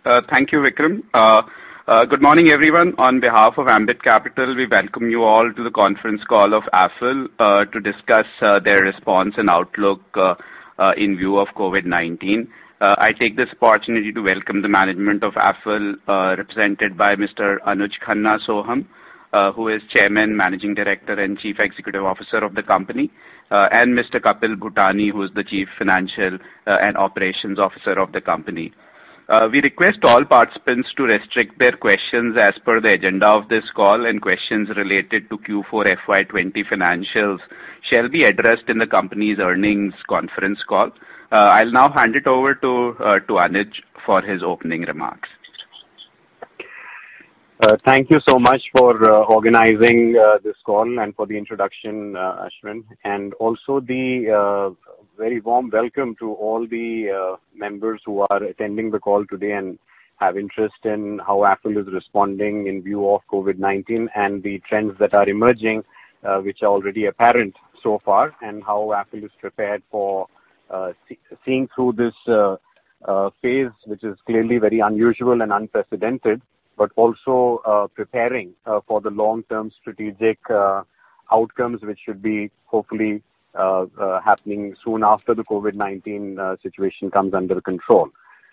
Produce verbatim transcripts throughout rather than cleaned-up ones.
Uh, thank you, Vikram. Uh, uh, good morning, everyone. On behalf of Ambit Capital, we welcome you all to the conference call of Affle uh, to discuss uh, their response and outlook uh, uh, in view of COVID nineteen. Uh, I take this opportunity to welcome the management of Affle, uh, represented by Mister Anuj Khanna Soham, uh, who is Chairman, Managing Director, and Chief Executive Officer of the company, uh, and Mister Kapil Bhutani, who is the Chief Financial uh, and Operations Officer of the company. Uh, we request all participants to restrict their questions as per the agenda of this call, and questions related to Q four F Y twenty financials shall be addressed in the company's earnings conference call. Uh, I'll now hand it over to uh, to Anuj for his opening remarks. Uh, thank you so much for uh, organizing uh, this call and for the introduction, uh, Ashwin, and also the uh, very warm welcome to all the uh, members who are attending the call today and have interest in how Affle is responding in view of COVID nineteen and the trends that are emerging, uh, which are already apparent so far, and how Affle is prepared for uh, see- seeing through this uh, uh, phase, which is clearly very unusual and unprecedented, but also uh, preparing uh, for the long-term strategic uh, outcomes, which should be hopefully uh, uh, happening soon after the COVID nineteen uh, situation comes under control.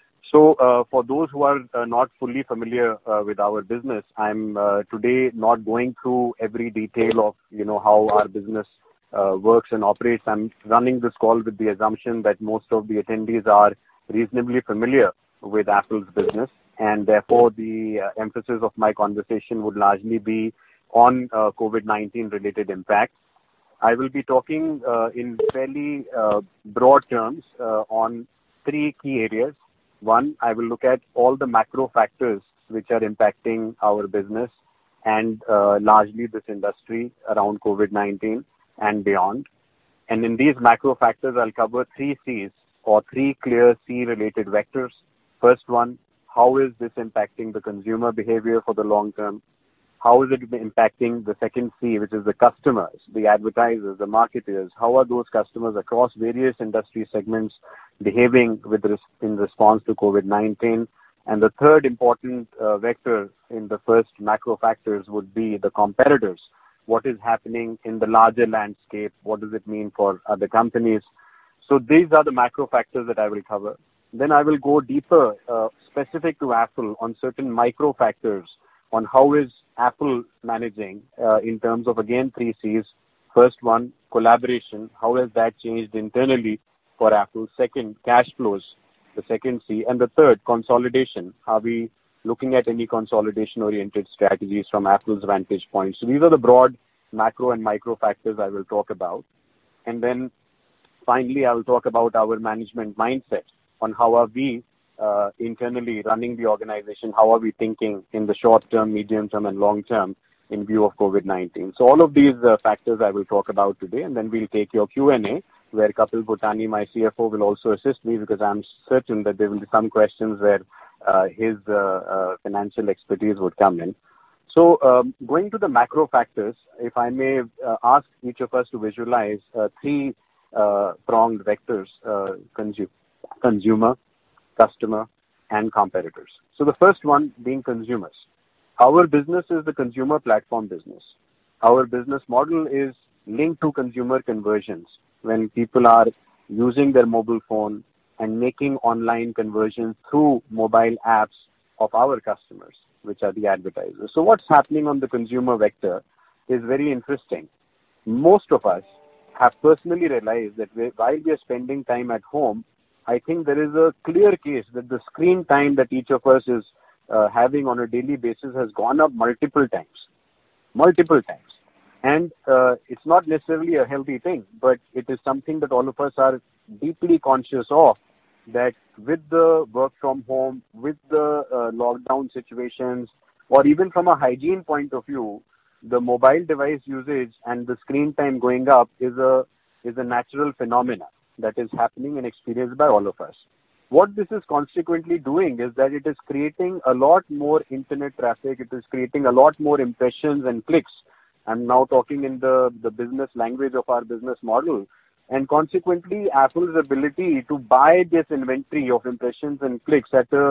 So uh, for those who are uh, not fully familiar uh, with our business, I'm uh, today not going through every detail of, you know, how our business uh, works and operates. I'm running this call with the assumption that most of the attendees are reasonably familiar with Affle's business, and therefore the uh, emphasis of my conversation would largely be on uh, COVID nineteen related impacts. I will be talking uh, in fairly uh, broad terms uh, on three key areas. One, I will look at all the macro factors which are impacting our business and uh, largely this industry around COVID nineteen and beyond. And in these macro factors, I'll cover three C's, or three clear C-related vectors. First one, how is this impacting the consumer behavior for the long term? How is it impacting the second C, which is the customers, the advertisers, the marketers? How are those customers across various industry segments behaving with res- in response to COVID nineteen? And the third important uh, vector in the first macro factors would be the competitors. What is happening in the larger landscape? What does it mean for other companies? So these are the macro factors that I will cover. Then I will go deeper, uh, specific to Affle, on certain micro factors on how is Affle managing uh, in terms of, again, three C's. First one, collaboration. How has that changed internally for Affle? Second, cash flows, the second C. And the third, consolidation. Are we looking at any consolidation-oriented strategies from Affle's vantage point? So these are the broad macro and micro factors I will talk about. And then finally, I will talk about our management mindset on how are we uh, internally running the organization, how are we thinking in the short term, medium term, and long term in view of COVID nineteen. So all of these uh, factors I will talk about today, and then we'll take your Q and A, where Kapil Bhutani, my C F O, will also assist me, because I'm certain that there will be some questions where uh, his uh, uh, financial expertise would come in. So um, going to the macro factors, if I may uh, ask each of us to visualize uh, three uh, pronged vectors, uh, consumer, consumer, customer, and competitors. So the first one being consumers. Our business is the consumer platform business. Our business model is linked to consumer conversions, when people are using their mobile phone and making online conversions through mobile apps of our customers, which are the advertisers. So what's happening on the consumer vector is very interesting. Most of us have personally realized that we, while we are spending time at home, I think there is a clear case that the screen time that each of us is uh, having on a daily basis has gone up multiple times. Multiple times. And uh, it's not necessarily a healthy thing, but it is something that all of us are deeply conscious of, that with the work from home, with the uh, lockdown situations, or even from a hygiene point of view, the mobile device usage and the screen time going up is a is a natural phenomena that is happening and experienced by all of us. What this is consequently doing is that it is creating a lot more internet traffic, it is creating a lot more impressions and clicks. I'm now talking in the, the business language of our business model. And consequently, Affle's ability to buy this inventory of impressions and clicks at a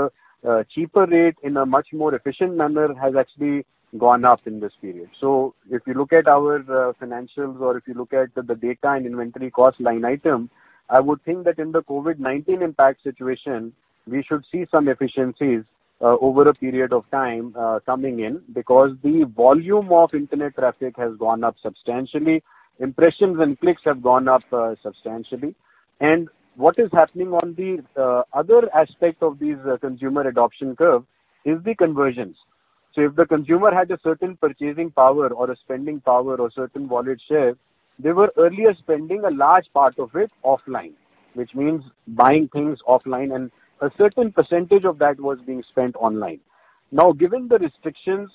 uh, cheaper rate in a much more efficient manner has actually gone up in this period. So if you look at our uh, financials, or if you look at the, the data and inventory cost line item, I would think that in the COVID nineteen impact situation, we should see some efficiencies uh, over a period of time uh, coming in, because the volume of internet traffic has gone up substantially. Impressions and clicks have gone up uh, substantially. And what is happening on the uh, other aspect of these uh, consumer adoption curve is the conversions. So if the consumer had a certain purchasing power or a spending power or certain wallet share, they were earlier spending a large part of it offline, which means buying things offline, and a certain percentage of that was being spent online. Now, given the restrictions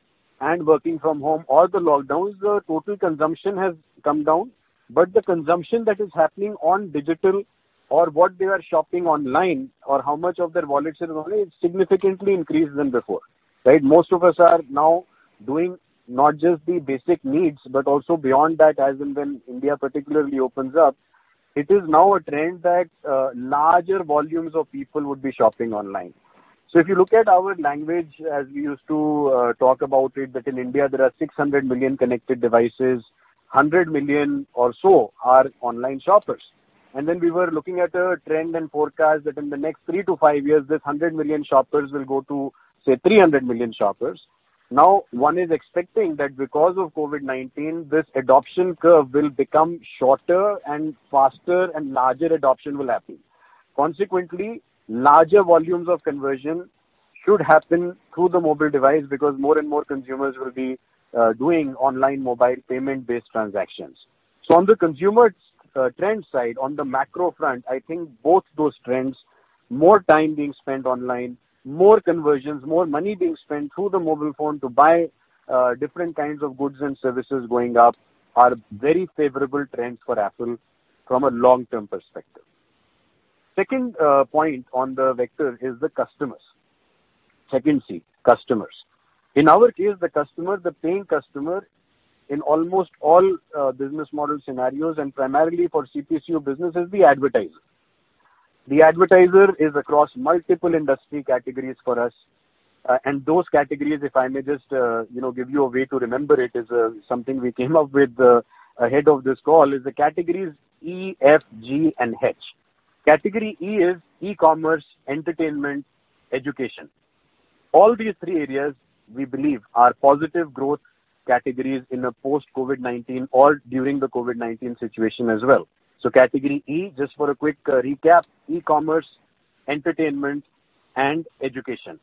and working from home or the lockdowns, the total consumption has come down, but the consumption that is happening on digital or what they are shopping online or how much of their wallet share is online is significantly increased than before. Right? Most of us are now doing not just the basic needs, but also beyond that, as in when India particularly opens up, it is now a trend that uh, larger volumes of people would be shopping online. So if you look at our language, as we used to uh, talk about it, that in India there are six hundred million connected devices, one hundred million or so are online shoppers. And then we were looking at a trend and forecast that in the next three to five years, this one hundred million shoppers will go to, say, three hundred million shoppers. Now, one is expecting that because of COVID nineteen, this adoption curve will become shorter and faster, and larger adoption will happen. Consequently, larger volumes of conversion should happen through the mobile device, because more and more consumers will be uh, doing online mobile payment-based transactions. So on the consumer uh, trend side, on the macro front, I think both those trends, more time being spent online, more conversions, more money being spent through the mobile phone to buy uh, different kinds of goods and services going up, are very favorable trends for Apple from a long-term perspective. Second uh, point on the vector is the customers. Second C, customers. In our case, the customer, the paying customer, in almost all uh, business model scenarios, and primarily for C P C U business, is the advertiser. The advertiser is across multiple industry categories for us. Uh, and those categories, if I may just, uh, you know, give you a way to remember it, is uh, something we came up with uh, ahead of this call, is the categories E, F, G, and H. Category E is e-commerce, entertainment, education. All these three areas, we believe, are positive growth categories in a post-COVID nineteen or during the COVID nineteen situation as well. So category E, just for a quick uh, recap, e-commerce, entertainment, and education.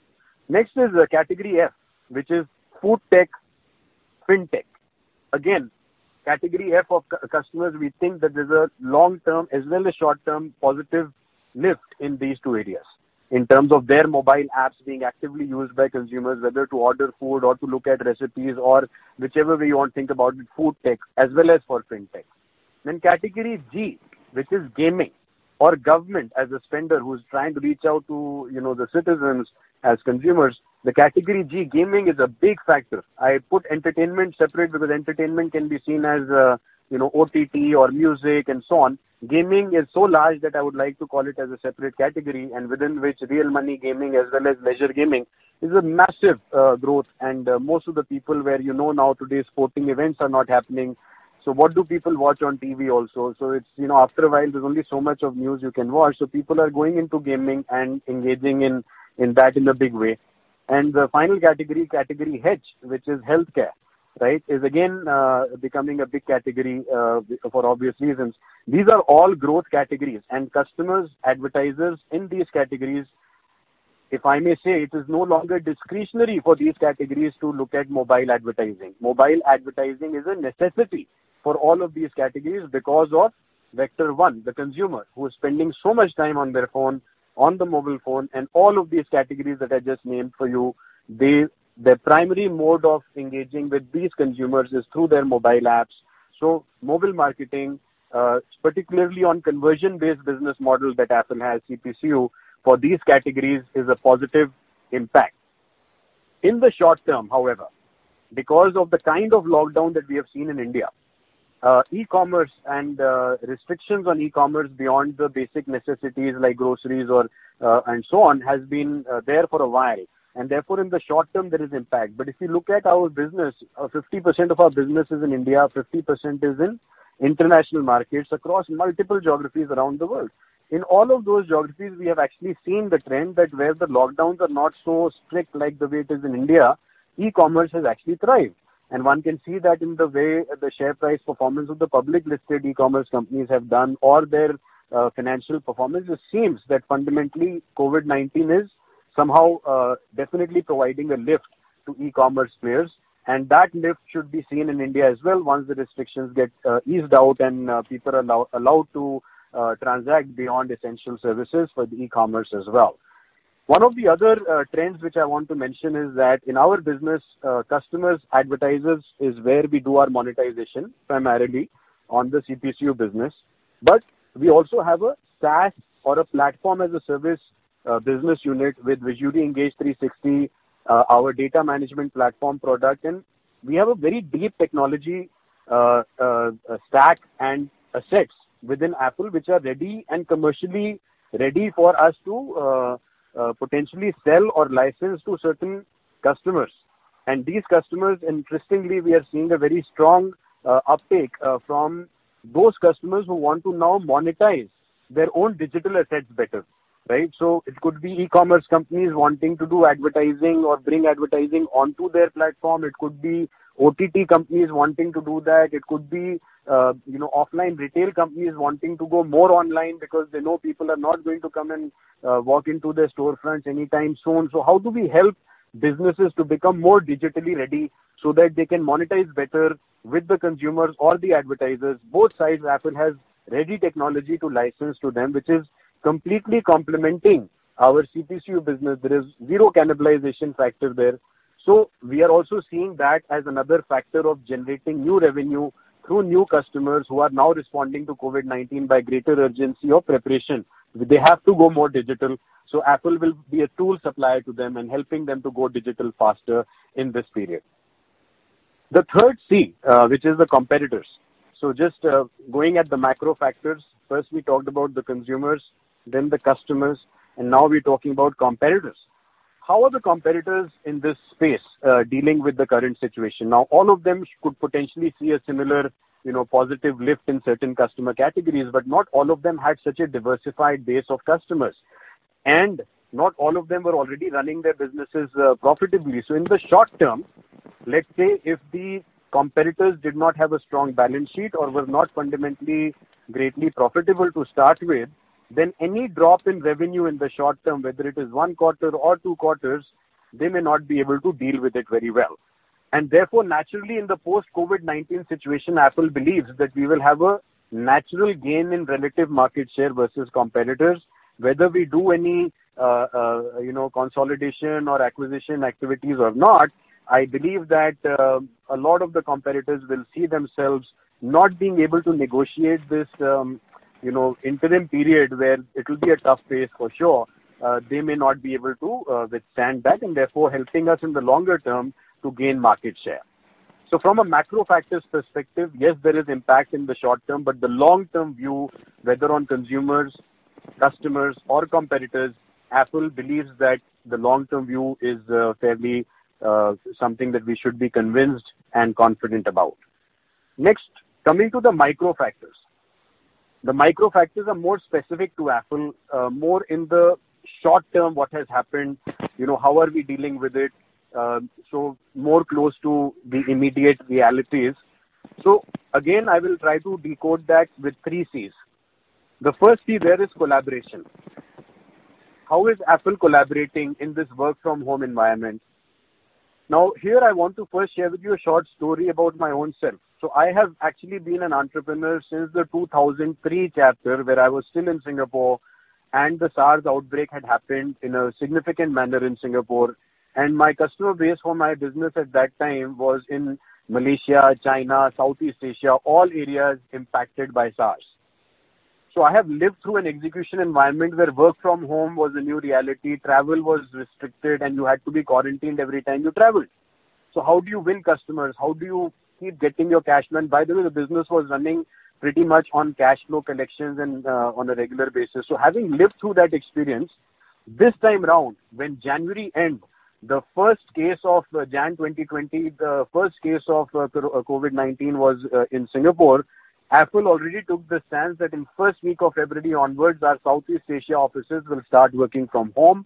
Next is uh, category F, which is food tech, fintech. Again, category F of cu- customers, we think that there's a long-term as well as short-term positive lift in these two areas in terms of their mobile apps being actively used by consumers, whether to order food or to look at recipes or whichever way you want to think about it, food tech as well as for fintech. Then category G, which is gaming or government as a spender who's trying to reach out to, you know, the citizens as consumers. The category G, gaming, is a big factor. I put entertainment separate because entertainment can be seen as, uh, you know, O T T or music and so on. Gaming is so large that I would like to call it as a separate category, and within which real money gaming as well as leisure gaming is a massive uh, growth. And uh, most of the people where, you know, now today's sporting events are not happening. So what do people watch on T V also? So it's, you know, after a while, there's only so much of news you can watch. So people are going into gaming and engaging in, in that in a big way. And the final category, category H, which is healthcare, right, is again uh, becoming a big category uh, for obvious reasons. These are all growth categories, and customers, advertisers in these categories, if I may say, it is no longer discretionary for these categories to look at mobile advertising. Mobile advertising is a necessity for all of these categories because of vector one, the consumer, who is spending so much time on their phone, on the mobile phone, and all of these categories that I just named for you, they their primary mode of engaging with these consumers is through their mobile apps. So mobile marketing, uh, particularly on conversion-based business model that Apple has, C P C U, for these categories is a positive impact. In the short term, however, because of the kind of lockdown that we have seen in India, uh, e-commerce and uh, restrictions on e-commerce beyond the basic necessities like groceries or uh, and so on has been uh, there for a while. And therefore, in the short term, there is impact. But if you look at our business, uh, fifty percent of our business is in India, fifty percent is in international markets across multiple geographies around the world. In all of those geographies, we have actually seen the trend that where the lockdowns are not so strict like the way it is in India, e-commerce has actually thrived. And one can see that in the way the share price performance of the public listed e-commerce companies have done or their uh, financial performance. It seems that fundamentally COVID nineteen is somehow uh, definitely providing a lift to e-commerce players. And that lift should be seen in India as well once the restrictions get uh, eased out and uh, people are allow- allowed to uh, transact beyond essential services for the e-commerce as well. One of the other uh, trends which I want to mention is that in our business, uh, customers, advertisers is where we do our monetization primarily on the C P C U business. But we also have a SaaS or a platform as a service uh, business unit with Visually Engage three sixty, uh, our data management platform product. And we have a very deep technology uh, uh, stack and assets within Apple which are ready and commercially ready for us to uh, Uh, potentially sell or license to certain customers. And these customers, interestingly, we are seeing a very strong uh, uptake uh, from those customers who want to now monetize their own digital assets better, right? So it could be e-commerce companies wanting to do advertising or bring advertising onto their platform. It could be O T T companies wanting to do that. It could be Uh, you know, offline retail companies wanting to go more online because they know people are not going to come and uh, walk into their storefronts anytime soon. So how do we help businesses to become more digitally ready so that they can monetize better with the consumers or the advertisers? Both sides, Apple has ready technology to license to them, which is completely complementing our C P C U business. There is zero cannibalization factor there. So we are also seeing that as another factor of generating new revenue through new customers who are now responding to COVID nineteen by greater urgency of preparation. They have to go more digital. So Apple will be a tool supplier to them and helping them to go digital faster in this period. The third C, uh, which is the competitors. So just uh, going at the macro factors, first we talked about the consumers, then the customers, and now we're talking about competitors. How are the competitors in this space uh, dealing with the current situation? Now, all of them could potentially see a similar, you know, positive lift in certain customer categories, but not all of them had such a diversified base of customers. And not all of them were already running their businesses uh, profitably. So in the short term, let's say if the competitors did not have a strong balance sheet or were not fundamentally greatly profitable to start with, then any drop in revenue in the short term, whether it is one quarter or two quarters, they may not be able to deal with it very well. And therefore, naturally, in the post-COVID nineteen situation, Apple believes that we will have a natural gain in relative market share versus competitors, whether we do any, uh, uh, you know, consolidation or acquisition activities or not. I believe that uh, a lot of the competitors will see themselves not being able to negotiate this um, you know, interim period where it will be a tough pace for sure. Uh, they may not be able to uh, withstand that and therefore helping us in the longer term to gain market share. So from a macro factors perspective, yes, there is impact in the short term, but the long-term view, whether on consumers, customers or competitors, Apple believes that the long-term view is uh, fairly uh, something that we should be convinced and confident about. Next, coming to the micro factors. The micro factors are more specific to Apple, uh, more in the short term, what has happened, you know, how are we dealing with it? Uh, so more close to the immediate realities. So again, I will try to decode that with three C's. The first C there is collaboration. How is Apple collaborating in this work from home environment? Now, here I want to first share with you a short story about my own self. So I have actually been an entrepreneur since the two thousand three chapter where I was still in Singapore and the SARS outbreak had happened in a significant manner in Singapore. And my customer base for my business at that time was in Malaysia, China, Southeast Asia, all areas impacted by SARS. So I have lived through an execution environment where work from home was a new reality, travel was restricted, and you had to be quarantined every time you traveled. So how do you win customers? How do you keep getting your cash flow. And by the way, the business was running pretty much on cash flow collections and uh, on a regular basis. So having lived through that experience, this time round, when January end, the first case of uh, Jan twenty twenty, the first case of uh, COVID nineteen was uh, in Singapore, Affle already took the stance that in first week of February onwards, our Southeast Asia offices will start working from home.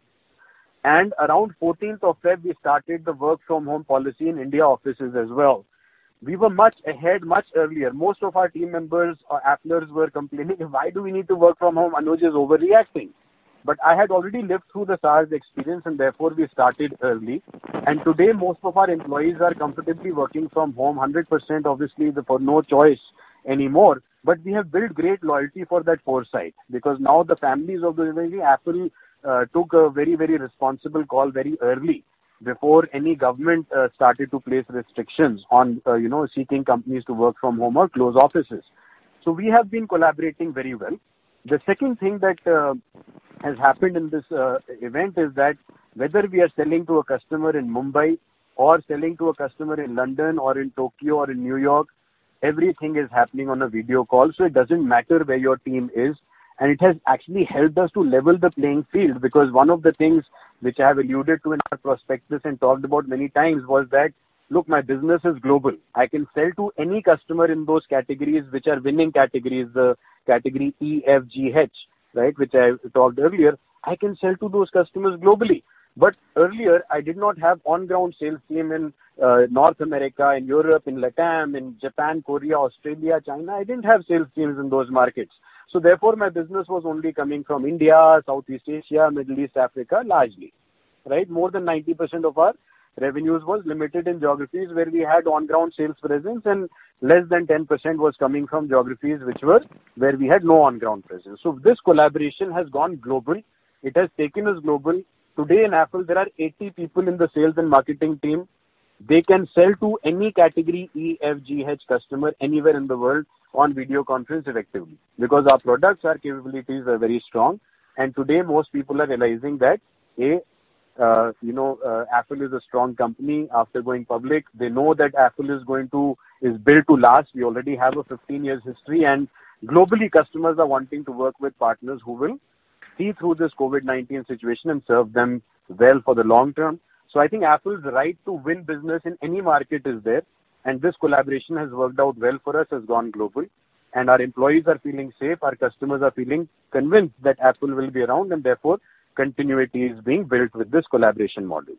And around fourteenth of February, we started the work from home policy in India offices as well. We were much ahead, much earlier. Most of our team members or Afflers were complaining, why do we need to work from home? Anuj is overreacting. But I had already lived through the SARS experience, and therefore we started early. And today, most of our employees are comfortably working from home, one hundred percent obviously the, for no choice anymore. But we have built great loyalty for that foresight, because now the families of the Affle uh, took a very, very responsible call very early, before any government uh, started to place restrictions on, uh, you know, seeking companies to work from home or close offices. So we have been collaborating very well. The second thing that uh, has happened in this uh, event is that whether we are selling to a customer in Mumbai or selling to a customer in London or in Tokyo or in New York, everything is happening on a video call. So it doesn't matter where your team is. And it has actually helped us to level the playing field, because one of the things which I have alluded to in our prospectus and talked about many times was that, look, my business is global. I can sell to any customer in those categories which are winning categories, the category E, F, G, H, right, which I talked earlier. I can sell to those customers globally. But earlier, I did not have on-ground sales team in uh, North America, in Europe, in LATAM, in Japan, Korea, Australia, China. I didn't have sales teams in those markets. So therefore, my business was only coming from India, Southeast Asia, Middle East, Africa, largely, right? More than ninety percent of our revenues was limited in geographies where we had on-ground sales presence, and less than ten percent was coming from geographies which were where we had no on-ground presence. So this collaboration has gone global. It has taken us global. Today in Affle, there are eighty people in the sales and marketing team. They can sell to any category E, F, G, H customer anywhere in the world on video conference effectively, because our products, our capabilities are very strong. And today most people are realizing that, A, uh, you know, uh, Affle is a strong company after going public. They know that Affle is going to, is built to last. We already have a fifteen years history, and globally customers are wanting to work with partners who will see through this COVID nineteen situation and serve them well for the long term. So I think Affle's right to win business in any market is there. And this collaboration has worked out well for us, has gone global. And our employees are feeling safe. Our customers are feeling convinced that Affle will be around, and therefore continuity is being built with this collaboration model.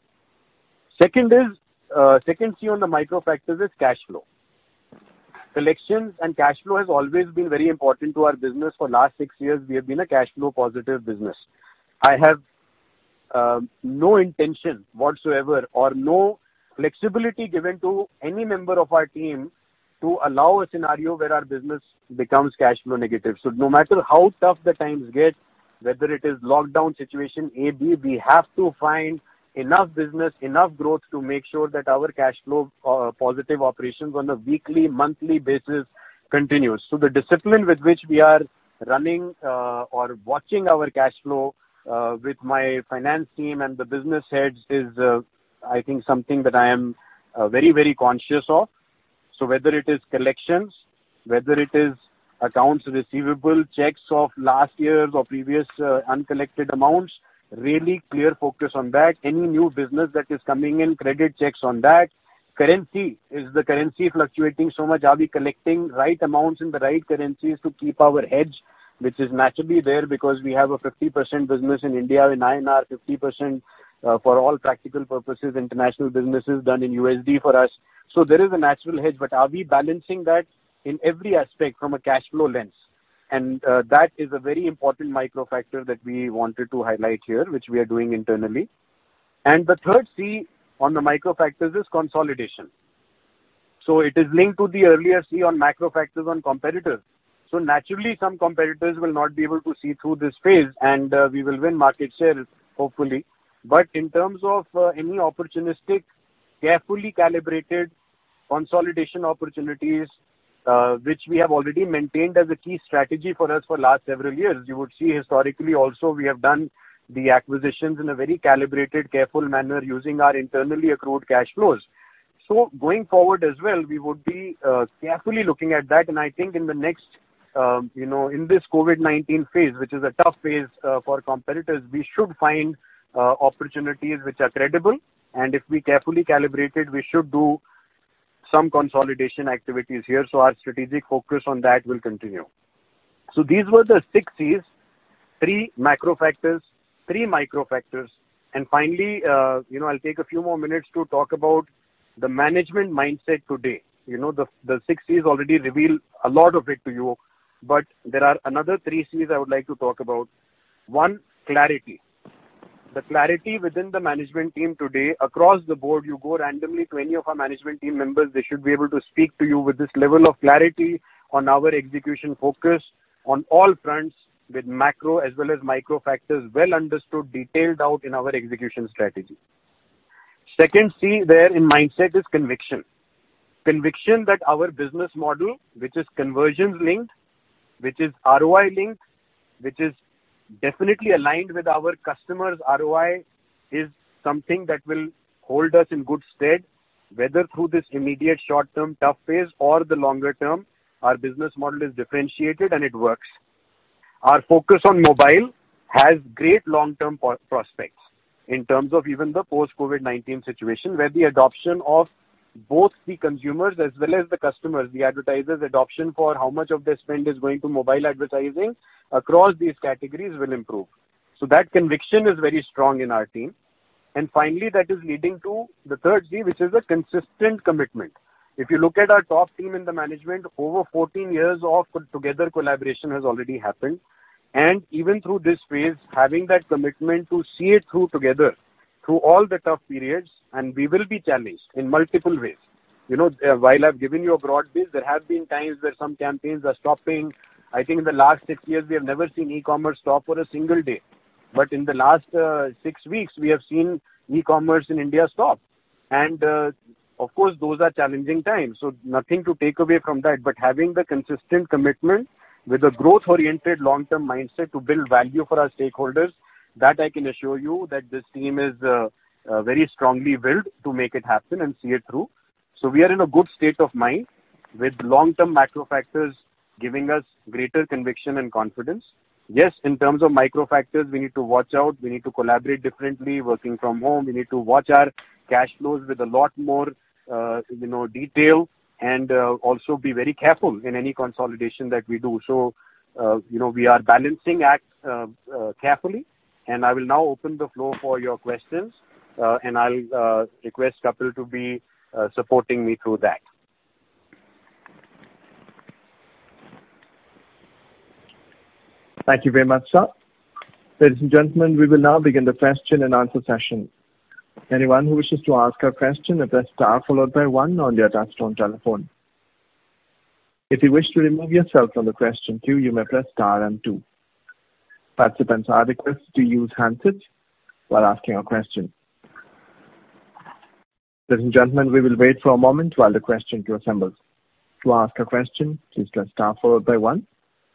Second is, uh, second C on the micro factors is cash flow. Collections and cash flow has always been very important to our business. For last six years, we have been a cash flow positive business. I have uh, no intention whatsoever or no flexibility given to any member of our team to allow a scenario where our business becomes cash flow negative. So no matter how tough the times get, whether it is lockdown situation A, B, we have to find enough business, enough growth to make sure that our cash flow uh, positive operations on a weekly, monthly basis continues. So the discipline with which we are running uh, or watching our cash flow uh, with my finance team and the business heads is, uh, I think, something that I am uh, very, very conscious of. So whether it is collections, whether it is accounts receivable, checks of last year's or previous uh, uncollected amounts, really clear focus on that. Any new business that is coming in, credit checks on that. Currency, is the currency fluctuating so much? Are we collecting right amounts in the right currencies to keep our hedge, which is naturally there because we have a fifty percent business in India in I N R, fifty percent uh, for all practical purposes, international businesses done in U S D for us. So there is a natural hedge, but are we balancing that in every aspect from a cash flow lens? And uh, that is a very important micro factor that we wanted to highlight here, which we are doing internally. And the third C on the micro factors is consolidation. So it is linked to the earlier C on macro factors on competitors. So naturally, some competitors will not be able to see through this phase, and uh, we will win market share, hopefully. But in terms of uh, any opportunistic, carefully calibrated consolidation opportunities, Uh, which we have already maintained as a key strategy for us for last several years. You would see historically also we have done the acquisitions in a very calibrated, careful manner using our internally accrued cash flows. So going forward as well, we would be uh, carefully looking at that. And I think in the next, um, you know, in this COVID nineteen phase, which is a tough phase uh, for competitors, we should find uh, opportunities which are credible. And if we carefully calibrate it, we should do some consolidation activities here. So our strategic focus on that will continue. So these were the six C's, three macro factors, three micro factors. And finally, uh, you know, I'll take a few more minutes to talk about the management mindset today. You know, the, the six C's already reveal a lot of it to you, but there are another three C's I would like to talk about. One, clarity. The clarity within the management team today, across the board, you go randomly to any of our management team members, they should be able to speak to you with this level of clarity on our execution focus on all fronts, with macro as well as micro factors well understood, detailed out in our execution strategy. Second C there in mindset is conviction. Conviction that our business model, which is conversions linked, which is R O I linked, which is definitely aligned with our customers' R O I, is something that will hold us in good stead, whether through this immediate short-term tough phase or the longer term. Our business model is differentiated and it works. Our focus on mobile has great long-term po- prospects in terms of even the post-COVID nineteen situation, where the adoption of both the consumers as well as the customers, the advertisers' adoption for how much of their spend is going to mobile advertising across these categories will improve. So that conviction is very strong in our team. And finally, that is leading to the third C, which is a consistent commitment. If you look at our top team in the management, over fourteen years of together collaboration has already happened. And even through this phase, having that commitment to see it through together, through all the tough periods, and we will be challenged in multiple ways. You know, uh, while I've given you a broad base, there have been times where some campaigns are stopping. I think in the last six years, we have never seen e-commerce stop for a single day. But in the last uh, six weeks, we have seen e-commerce in India stop. And uh, of course, those are challenging times. So nothing to take away from that. But having the consistent commitment with a growth-oriented long-term mindset to build value for our stakeholders, that I can assure you that this team is uh, uh, very strongly willed to make it happen and see it through. So we are in a good state of mind with long-term macro factors giving us greater conviction and confidence. Yes, in terms of micro factors, we need to watch out. We need to collaborate differently, working from home. We need to watch our cash flows with a lot more, uh, you know, detail, and uh, also be very careful in any consolidation that we do. So, uh, you know, we are balancing act uh, uh, carefully. And I will now open the floor for your questions, uh, and I'll uh, request Kapil to be uh, supporting me through that. Thank you very much, sir. Ladies and gentlemen, we will now begin the question and answer session. Anyone who wishes to ask a question, press star followed by one on their touchtone telephone. If you wish to remove yourself from the question queue, you may press star and two. Participants are requested to use handsets while asking a question. Ladies and gentlemen, we will wait for a moment while the question queue assembles. To ask a question, please press star followed by one.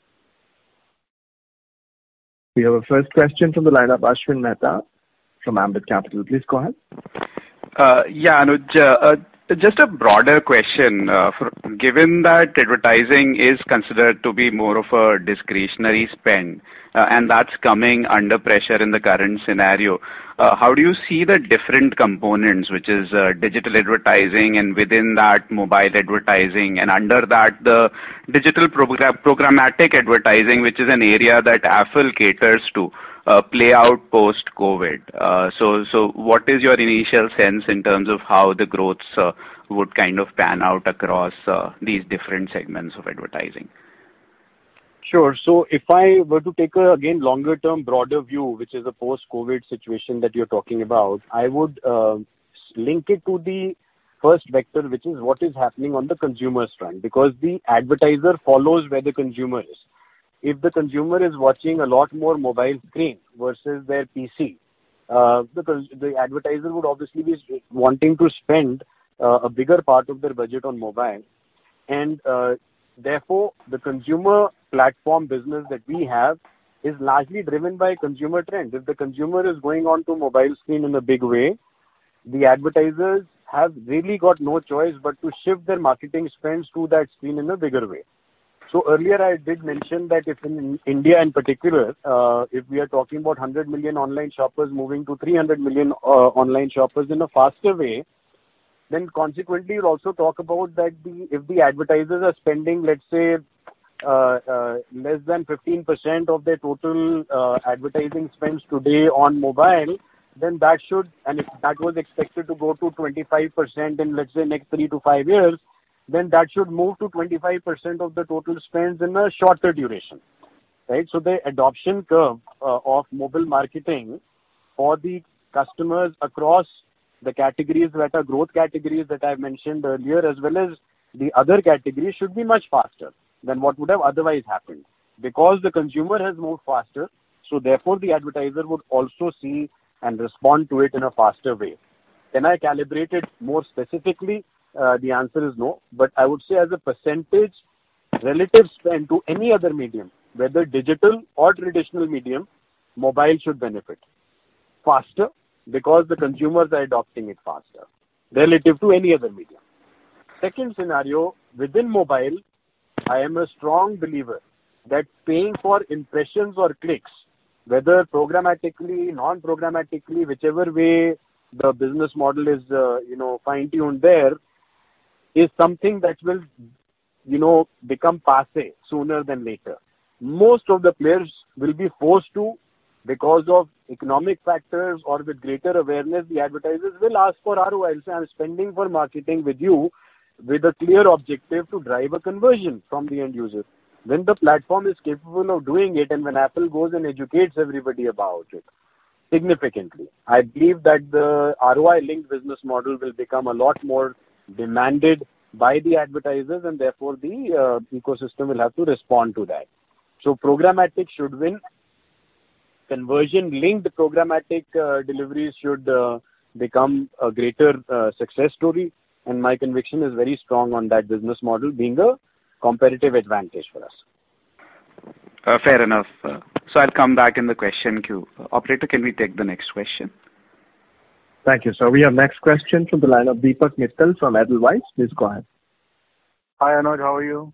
We have a first question from the line of Ashwin Mehta from Ambit Capital. Please go ahead. Uh, yeah, Anuj, uh, just a broader question. Uh, for, given that advertising is considered to be more of a discretionary spend, uh, and that's coming under pressure in the current scenario, uh, how do you see the different components, which is uh, digital advertising, and within that mobile advertising, and under that the digital program- programmatic advertising, which is an area that Affle caters to, Uh, play out post-COVID. Uh, so, so what is your initial sense in terms of how the growths uh, would kind of pan out across uh, these different segments of advertising? Sure. So if I were to take a, again, longer-term, broader view, which is a post-COVID situation that you're talking about, I would uh, link it to the first vector, which is what is happening on the consumer's front, because the advertiser follows where the consumer is. If the consumer is watching a lot more mobile screen versus their P C, uh, the, the advertiser would obviously be wanting to spend uh, a bigger part of their budget on mobile. And uh, therefore, the consumer platform business that we have is largely driven by consumer trends. If the consumer is going on to mobile screen in a big way, the advertisers have really got no choice but to shift their marketing spends to that screen in a bigger way. So earlier I did mention that if in India in particular, uh, if we are talking about one hundred million online shoppers moving to three hundred million uh, online shoppers in a faster way, then consequently you'll also talk about that the if the advertisers are spending, let's say, uh, uh, less than fifteen percent of their total uh, advertising spends today on mobile, then that should, and if that was expected to go to twenty-five percent in, let's say, next three to five years, then that should move to twenty-five percent of the total spends in a shorter duration, right? So the adoption curve uh, of mobile marketing for the customers across the categories that are growth categories that I've mentioned earlier, as well as the other categories, should be much faster than what would have otherwise happened. Because the consumer has moved faster, so therefore the advertiser would also see and respond to it in a faster way. Can I calibrate it more specifically? Uh, the answer is no, but I would say as a percentage relative spend to any other medium, whether digital or traditional medium, mobile should benefit faster because the consumers are adopting it faster relative to any other medium. Second scenario, within mobile, I am a strong believer that paying for impressions or clicks, whether programmatically, non-programmatically, whichever way the business model is, uh, you know, fine-tuned there, is something that will, you know, become passé sooner than later. Most of the players will be forced to, because of economic factors or with greater awareness, the advertisers will ask for R O I. So I'm spending for marketing with you with a clear objective to drive a conversion from the end user. When the platform is capable of doing it and when Apple goes and educates everybody about it significantly, I believe that the R O I-linked business model will become a lot more demanded by the advertisers, and therefore the uh, ecosystem will have to respond to that. So programmatic should win. Conversion-linked programmatic uh, deliveries should uh, become a greater uh, success story, and my conviction is very strong on that business model being a competitive advantage for us. Uh, fair enough. Uh, so I'll come back in the question queue. Uh, operator, can we take the next question? Thank you, sir. We have next question from the line of Deepak Mittal from Edelweiss. Please go ahead. Hi, Anuj. How are you?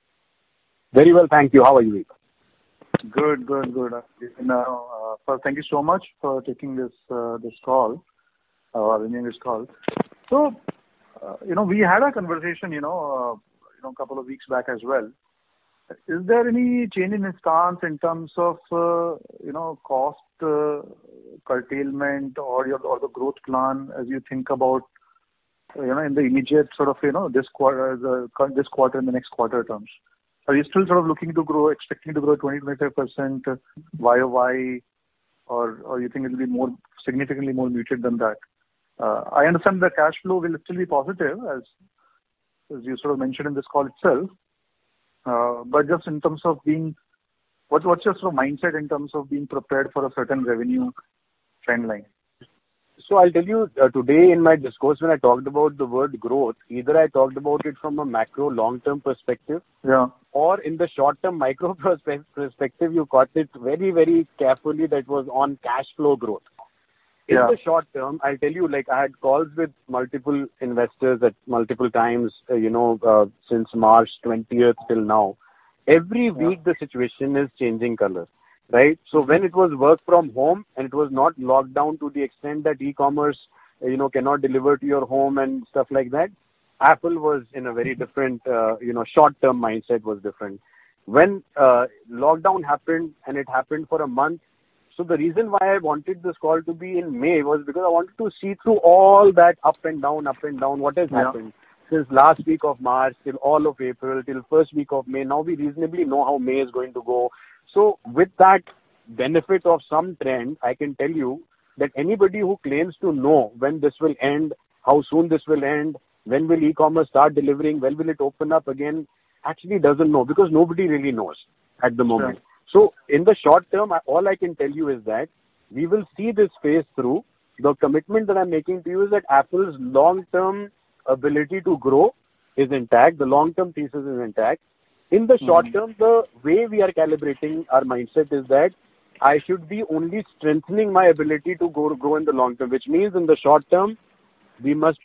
Very well, thank you. How are you, Deepak? Good, good, good. Now, uh, first, thank you so much for taking this uh, this call, or uh, arranging this call. So, uh, you know, we had a conversation, you know, uh, you know, a couple of weeks back as well. Is there any change in stance in terms of, uh, you know, cost uh, curtailment or your or the growth plan as you think about, you know, in the immediate sort of, you know, this quarter, the this quarter and the next quarter terms? Are you still sort of looking to grow, expecting to grow twenty to twenty-five percent Y O Y, or or you think it will be more significantly more muted than that? Uh, I understand the cash flow will still be positive, as as you sort of mentioned in this call itself. Uh, but just in terms of being, what, what's your sort of mindset in terms of being prepared for a certain revenue trend line? So I'll tell you, uh, today in my discourse when I talked about the word growth, either I talked about it from a macro long-term perspective, yeah, or in the short-term micro perspective, you caught it very, very carefully that was on cash flow growth. In yeah. the short term, I'll tell you, like I had calls with multiple investors at multiple times, uh, you know, uh, since March twentieth till now. Every week yeah. the situation is changing color, right? So when it was work from home and it was not locked down to the extent that e-commerce, uh, you know, cannot deliver to your home and stuff like that, Apple was in a very different, uh, you know, short-term mindset was different. When uh, lockdown happened and it happened for a month, so the reason why I wanted this call to be in May was because I wanted to see through all that up and down, up and down, what has yeah. happened since last week of March till all of April till first week of May. Now we reasonably know how May is going to go. So with that benefit of some trend, I can tell you that anybody who claims to know when this will end, how soon this will end, when will e-commerce start delivering, when will it open up again, actually doesn't know, because nobody really knows at the moment. Sure. So in the short term, all I can tell you is that we will see this phase through. The commitment that I'm making to you is that Apple's long-term ability to grow is intact. The long-term thesis is intact. In the short mm-hmm. term, the way we are calibrating our mindset is that I should be only strengthening my ability to go, grow in the long term, which means in the short term, we must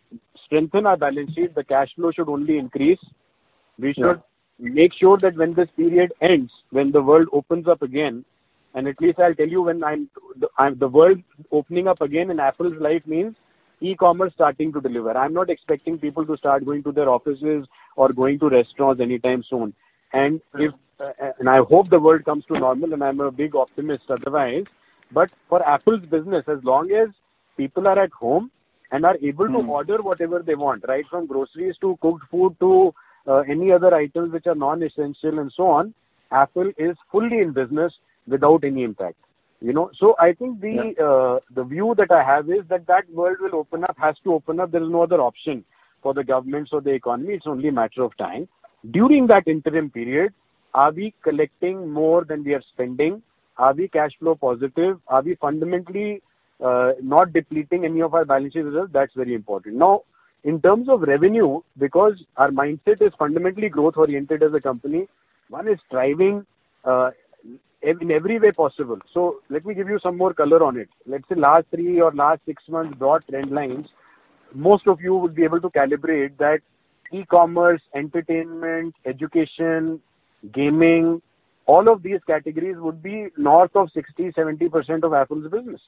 strengthen our balance sheet. The cash flow should only increase. We should yeah. make sure that when this period ends, when the world opens up again, and at least I'll tell you when I'm the, I'm, the world opening up again in Apple's life means e-commerce starting to deliver. I'm not expecting people to start going to their offices or going to restaurants anytime soon. And if uh, and I hope the world comes to normal, and I'm a big optimist otherwise. But for Apple's business, as long as people are at home and are able mm. to order whatever they want, right from groceries to cooked food to uh, any other items which are non-essential and so on, Apple is fully in business without any impact. You know, so I think the yeah. uh, the view that I have is that that world will open up, has to open up. There is no other option for the governments or the economy. It's only a matter of time. During that interim period, are we collecting more than we are spending? Are we cash flow positive? Are we fundamentally uh, not depleting any of our balance sheet reserves? That's very important. Now, in terms of revenue, because our mindset is fundamentally growth oriented as a company, one is striving uh, in every way possible. So let me give you some more color on it. Let's say last three or last six months broad trend lines, most of you would be able to calibrate that e-commerce, entertainment, education, gaming, all of these categories would be north of sixty to seventy percent of Apple's business.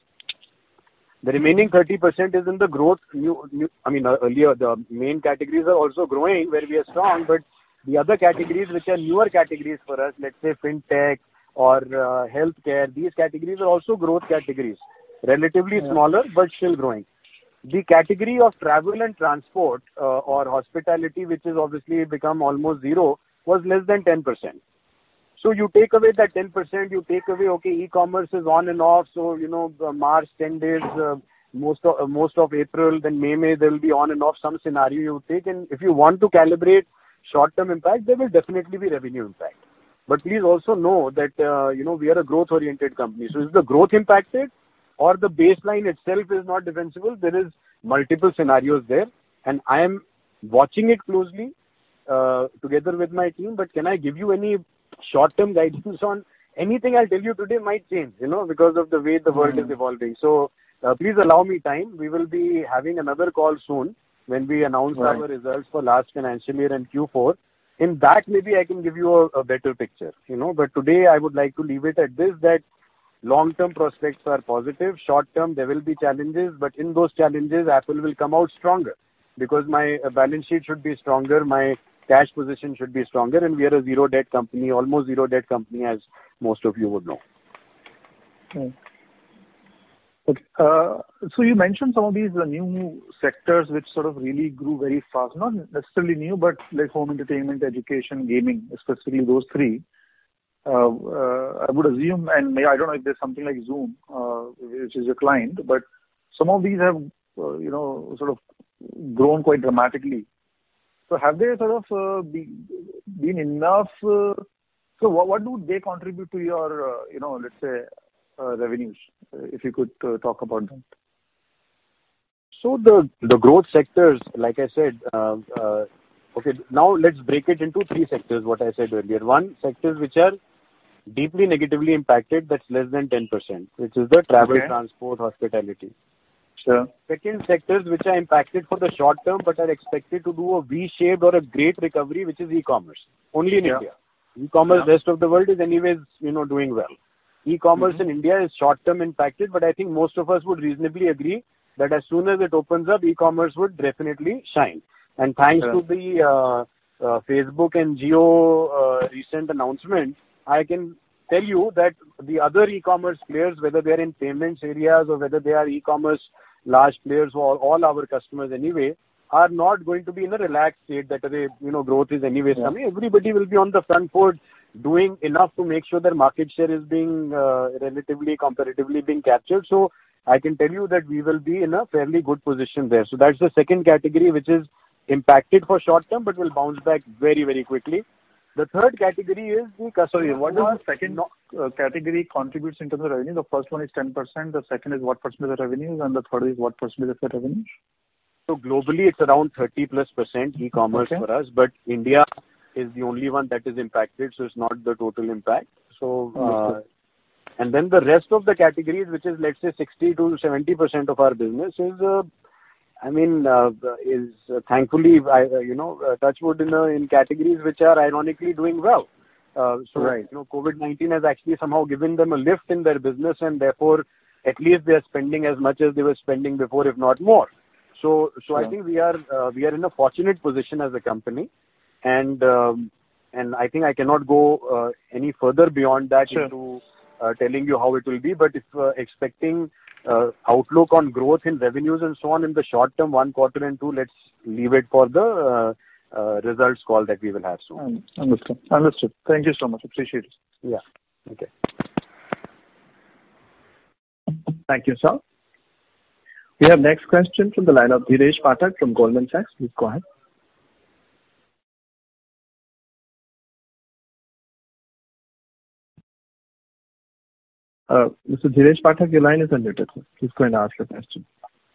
The remaining thirty percent is in the growth. New, new, I mean, uh, earlier the main categories are also growing where we are strong, but the other categories which are newer categories for us, let's say fintech, or uh, healthcare, these categories are also growth categories, relatively yeah. smaller but still growing. The category of travel and transport uh, or hospitality, which has obviously become almost zero, was less than ten percent. So you take away that ten percent, you take away, okay, e-commerce is on and off, so, you know, uh, March, ten days, uh, most of uh, most of April, then May, May, there will be on and off some scenario you take. And if you want to calibrate short-term impact, there will definitely be revenue impact. But please also know that, uh, you know, we are a growth-oriented company. So is the growth impacted or the baseline itself is not defensible? There is multiple scenarios there. And I am watching it closely uh, together with my team. But can I give you any short-term guidance on anything I'll tell you today might change, you know, because of the way the world mm. is evolving. So uh, please allow me time. We will be having another call soon when we announce right. our results for last financial year and Q four. In that, maybe I can give you a, a better picture, you know, but today I would like to leave it at this, that long-term prospects are positive. Short-term, there will be challenges, but in those challenges, Apple will come out stronger because my uh, balance sheet should be stronger, my cash position should be stronger, and we are a zero-debt company, almost zero-debt company, as most of you would know. Okay. Okay. Uh, so you mentioned some of these uh, new sectors which sort of really grew very fast. Not necessarily new, but like home entertainment, education, gaming, specifically those three. Uh, uh, I would assume, and may, I don't know if there's something like Zoom, uh, which is your client, but some of these have, uh, you know, sort of grown quite dramatically. So have they sort of uh, be, been enough? Uh, so what, what do they contribute to your, uh, you know, let's say, uh, revenues? Uh, if you could uh, talk about that. So the the growth sectors, like I said, uh, uh, okay, now let's break it into three sectors, what I said earlier. One, sectors which are deeply negatively impacted, that's less than ten percent, which is the travel, okay. transport, hospitality. Sure. Second, sectors which are impacted for the short term but are expected to do a V-shaped or a great recovery, which is e-commerce. Only in yeah. India. E-commerce, yeah. rest of the world is anyways, you know, doing well. E-commerce mm-hmm. in India is short-term impacted, but I think most of us would reasonably agree that as soon as it opens up, e-commerce would definitely shine. And thanks yeah. to the uh, uh, Facebook and Jio uh, recent announcement, I can tell you that the other e-commerce players, whether they are in payments areas or whether they are e-commerce large players or all our customers anyway, are not going to be in a relaxed state that they, you know, growth is anyways yeah. coming. Everybody will be on the front foot doing enough to make sure their market share is being uh, relatively, comparatively being captured. So I can tell you that we will be in a fairly good position there. So that's the second category which is impacted for short term but will bounce back very, very quickly. The third category is the customer. Sorry, what does the second uh, category contributes in terms of revenue? The first one is ten percent, the second is what percentage of revenues, and the third is what percentage of the revenues? So globally, it's around thirty plus percent e-commerce okay. for us, but India is the only one that is impacted, so it's not the total impact. So, uh, and then the rest of the categories, which is let's say sixty to seventy percent of our business, is uh, I mean, uh, is uh, thankfully, I, uh, you know, uh, touch wood in, uh, in categories which are ironically doing well. Uh, so, Right. you know, COVID nineteen has actually somehow given them a lift in their business, and therefore, at least they are spending as much as they were spending before, if not more. So, so Sure. I think we are uh, we are in a fortunate position as a company, and um, and I think I cannot go uh, any further beyond that Sure. into uh, telling you how it will be. But if uh, expecting uh, outlook on growth in revenues and so on in the short term, one quarter and two, let's leave it for the uh, uh, results call that we will have soon. Um, Understood. Understood. Thank you so much. Appreciate it. Yeah. Okay. Thank you, sir. We have next question from the line of Dhiresh Pathak from Goldman Sachs. Please go ahead. Uh, Mister Dhiresh Pathak, your line is unmuted. Please go and ask your question.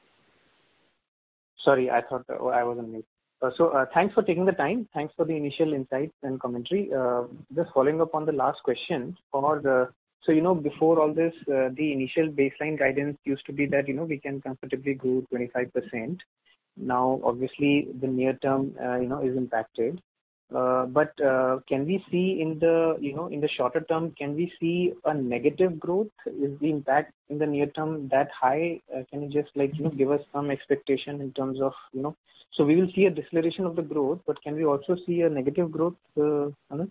Sorry, I thought uh, I was on mute. Uh, so uh, thanks for taking the time. Thanks for the initial insights and commentary. Uh, just following up on the last question, for the, so you know before all this, uh, the initial baseline guidance used to be that you know we can comfortably grow twenty-five percent. Now, obviously, the near term uh, you know is impacted. Uh, but uh, can we see in the you know in the shorter term, can we see a negative growth? Is the impact in the near term that high? Uh, can you just like you know give us some expectation in terms of you know? So we will see a deceleration of the growth, but can we also see a negative growth, uh, Anuj?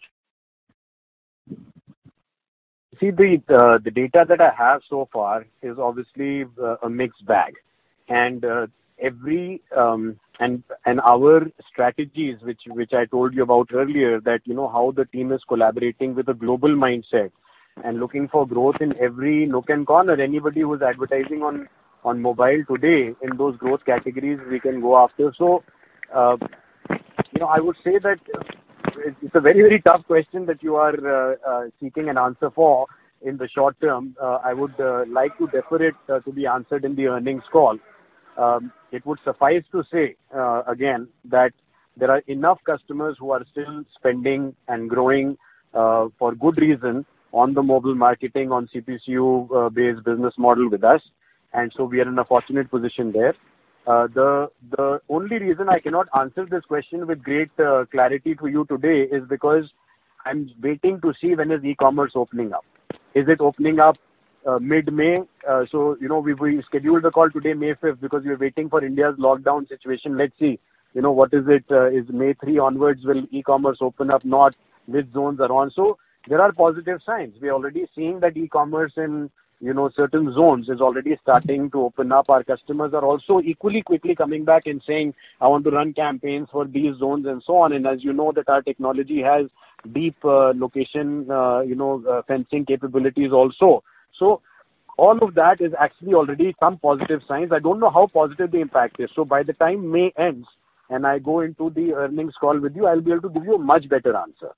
See, the uh, the data that I have so far is obviously uh, a mixed bag, and uh, every um, and and our strategies, which which I told you about earlier, that you know how the team is collaborating with a global mindset and looking for growth in every nook and corner. Anybody who is advertising on on mobile today in those growth categories, we can go after. So, uh, you know, I would say that it's a very, very tough question that you are uh, uh, seeking an answer for in the short term. Uh, I would uh, like to defer it uh, to be answered in the earnings call. Um, it would suffice to say, uh, again, that there are enough customers who are still spending and growing uh, for good reason on the mobile marketing, on C P C U-based uh, business model with us. And so we are in a fortunate position there. Uh, the the only reason I cannot answer this question with great uh, clarity to you today is because I'm waiting to see when is e-commerce opening up. Is it opening up uh, mid-May? Uh, so, you know, we, we scheduled the call today, May fifth, because we're waiting for India's lockdown situation. Let's see, you know, what is it? Uh, is May third onwards, will e-commerce open up? Not, which zones are on? So there are positive signs. We're already seeing that e-commerce in you know, certain zones is already starting to open up. Our customers are also equally quickly coming back and saying, I want to run campaigns for these zones and so on. And as you know that our technology has deep uh, location, uh, you know, uh, fencing capabilities also. So all of that is actually already some positive signs. I don't know how positive the impact is. So by the time May ends and I go into the earnings call with you, I'll be able to give you a much better answer.